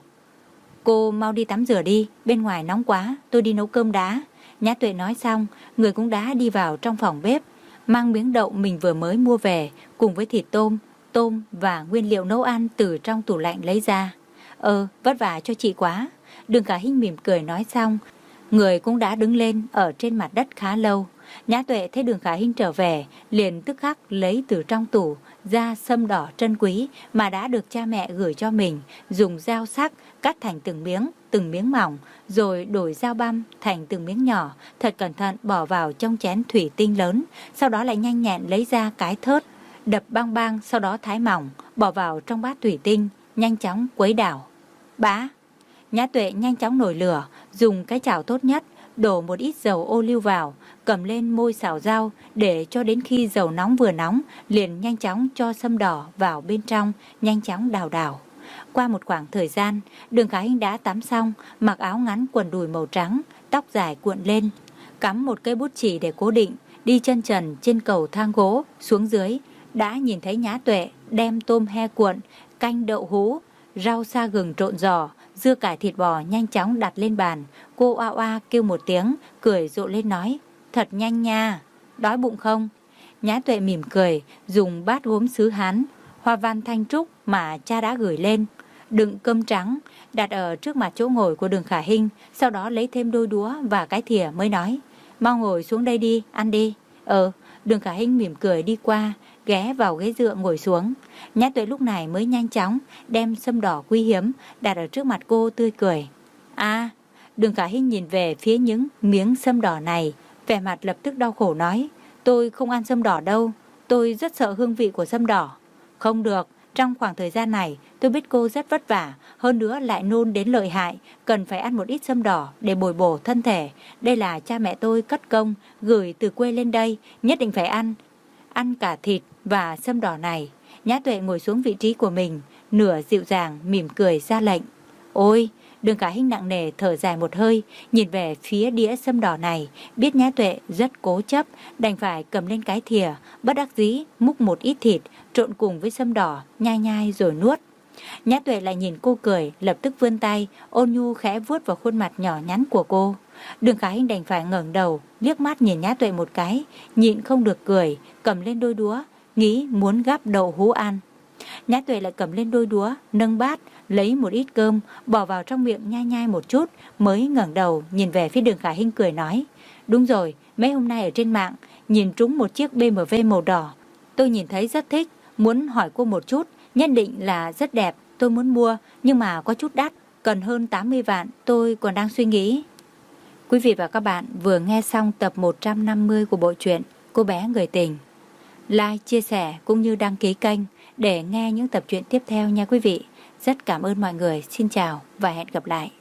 Cô mau đi tắm rửa đi, bên ngoài nóng quá, tôi đi nấu cơm đã. Nhã Tuệ nói xong, người cũng đã đi vào trong phòng bếp, mang miếng đậu mình vừa mới mua về, cùng với thịt tôm, tôm và nguyên liệu nấu ăn từ trong tủ lạnh lấy ra. Ờ, vất vả cho chị quá. Đường Khả Hinh mỉm cười nói xong, người cũng đã đứng lên ở trên mặt đất khá lâu. Nhã Tuệ thấy Đường Khả Hinh trở về, liền tức khắc lấy từ trong tủ ra sâm đỏ trân quý mà đã được cha mẹ gửi cho mình, dùng dao sắc cắt thành từng miếng, từng miếng mỏng, rồi đổi dao băm thành từng miếng nhỏ, thật cẩn thận bỏ vào trong chén thủy tinh lớn, sau đó lại nhanh nhẹn lấy ra cái thớt, đập bang bang, sau đó thái mỏng, bỏ vào trong bát thủy tinh, nhanh chóng quấy đảo. Bá! Nhã Tuệ nhanh chóng nổi lửa, dùng cái chảo tốt nhất, đổ một ít dầu ô liu vào, cầm lên môi xào rau, để cho đến khi dầu nóng vừa nóng, liền nhanh chóng cho sâm đỏ vào bên trong, nhanh chóng đào đảo. Qua một khoảng thời gian, Đường Khả Hinh đã tắm xong, mặc áo ngắn quần đùi màu trắng, tóc dài cuộn lên, cắm một cây bút chì để cố định, đi chân trần trên cầu thang gỗ xuống dưới, đã nhìn thấy Nhã Tuệ đem tôm he cuộn, canh đậu hũ, rau sa gừng trộn giò, dưa cải thịt bò nhanh chóng đặt lên bàn. Cô oa oa kêu một tiếng, cười rộ lên nói, thật nhanh nha, đói bụng không? Nhã Tuệ mỉm cười, dùng bát gốm sứ Hán, hoa văn thanh trúc mà cha đã gửi lên, đựng cơm trắng, đặt ở trước mặt chỗ ngồi của Đường Khả Hinh, sau đó lấy thêm đôi đũa và cái thìa mới nói, mau ngồi xuống đây đi, ăn đi. Ờ, Đường Khả Hinh mỉm cười đi qua, ghé vào ghế dựa ngồi xuống. Nhã Tuệ lúc này mới nhanh chóng đem sâm đỏ quý hiếm đặt ở trước mặt cô, tươi cười. À, Đường Khả Hinh nhìn về phía những miếng sâm đỏ này, vẻ mặt lập tức đau khổ nói, tôi không ăn sâm đỏ đâu, tôi rất sợ hương vị của sâm đỏ. Không được, trong khoảng thời gian này tôi biết cô rất vất vả, hơn nữa lại nôn đến lợi hại, cần phải ăn một ít sâm đỏ để bồi bổ thân thể. Đây là cha mẹ tôi cất công gửi từ quê lên đây, nhất định phải ăn. Ăn cả thịt và sâm đỏ này. Nhã Tuệ ngồi xuống vị trí của mình, nửa dịu dàng mỉm cười ra lệnh. Ôi, Đường Khả Hinh nặng nề thở dài một hơi, nhìn về phía đĩa sâm đỏ này, biết Nhã Tuệ rất cố chấp, đành phải cầm lên cái thìa, bất đắc dĩ múc một ít thịt trộn cùng với sâm đỏ, nhai nhai rồi nuốt. Nhã Tuệ lại nhìn cô cười, lập tức vươn tay, ôn nhu khẽ vuốt vào khuôn mặt nhỏ nhắn của cô. Đường Khả Hinh đành phải ngẩng đầu, liếc mắt nhìn Nhã Tuệ một cái, nhịn không được cười, cầm lên đôi đũa, nghĩ muốn gắp đậu hũ ăn. Nhã Tuệ lại cầm lên đôi đũa, nâng bát, lấy một ít cơm, bỏ vào trong miệng nhai nhai một chút, mới ngẩng đầu nhìn về phía Đường Khả Hinh cười nói, đúng rồi, mấy hôm nay ở trên mạng, nhìn trúng một chiếc bê em vê màu đỏ. Tôi nhìn thấy rất thích, muốn hỏi cô một chút, nhất định là rất đẹp, tôi muốn mua, nhưng mà có chút đắt, cần hơn tám mươi vạn, tôi còn đang suy nghĩ. Quý vị và các bạn vừa nghe xong tập một trăm năm mươi của bộ truyện Cô bé người tình. Like, chia sẻ cũng như đăng ký kênh để nghe những tập truyện tiếp theo nha quý vị. Rất cảm ơn mọi người. Xin chào và hẹn gặp lại.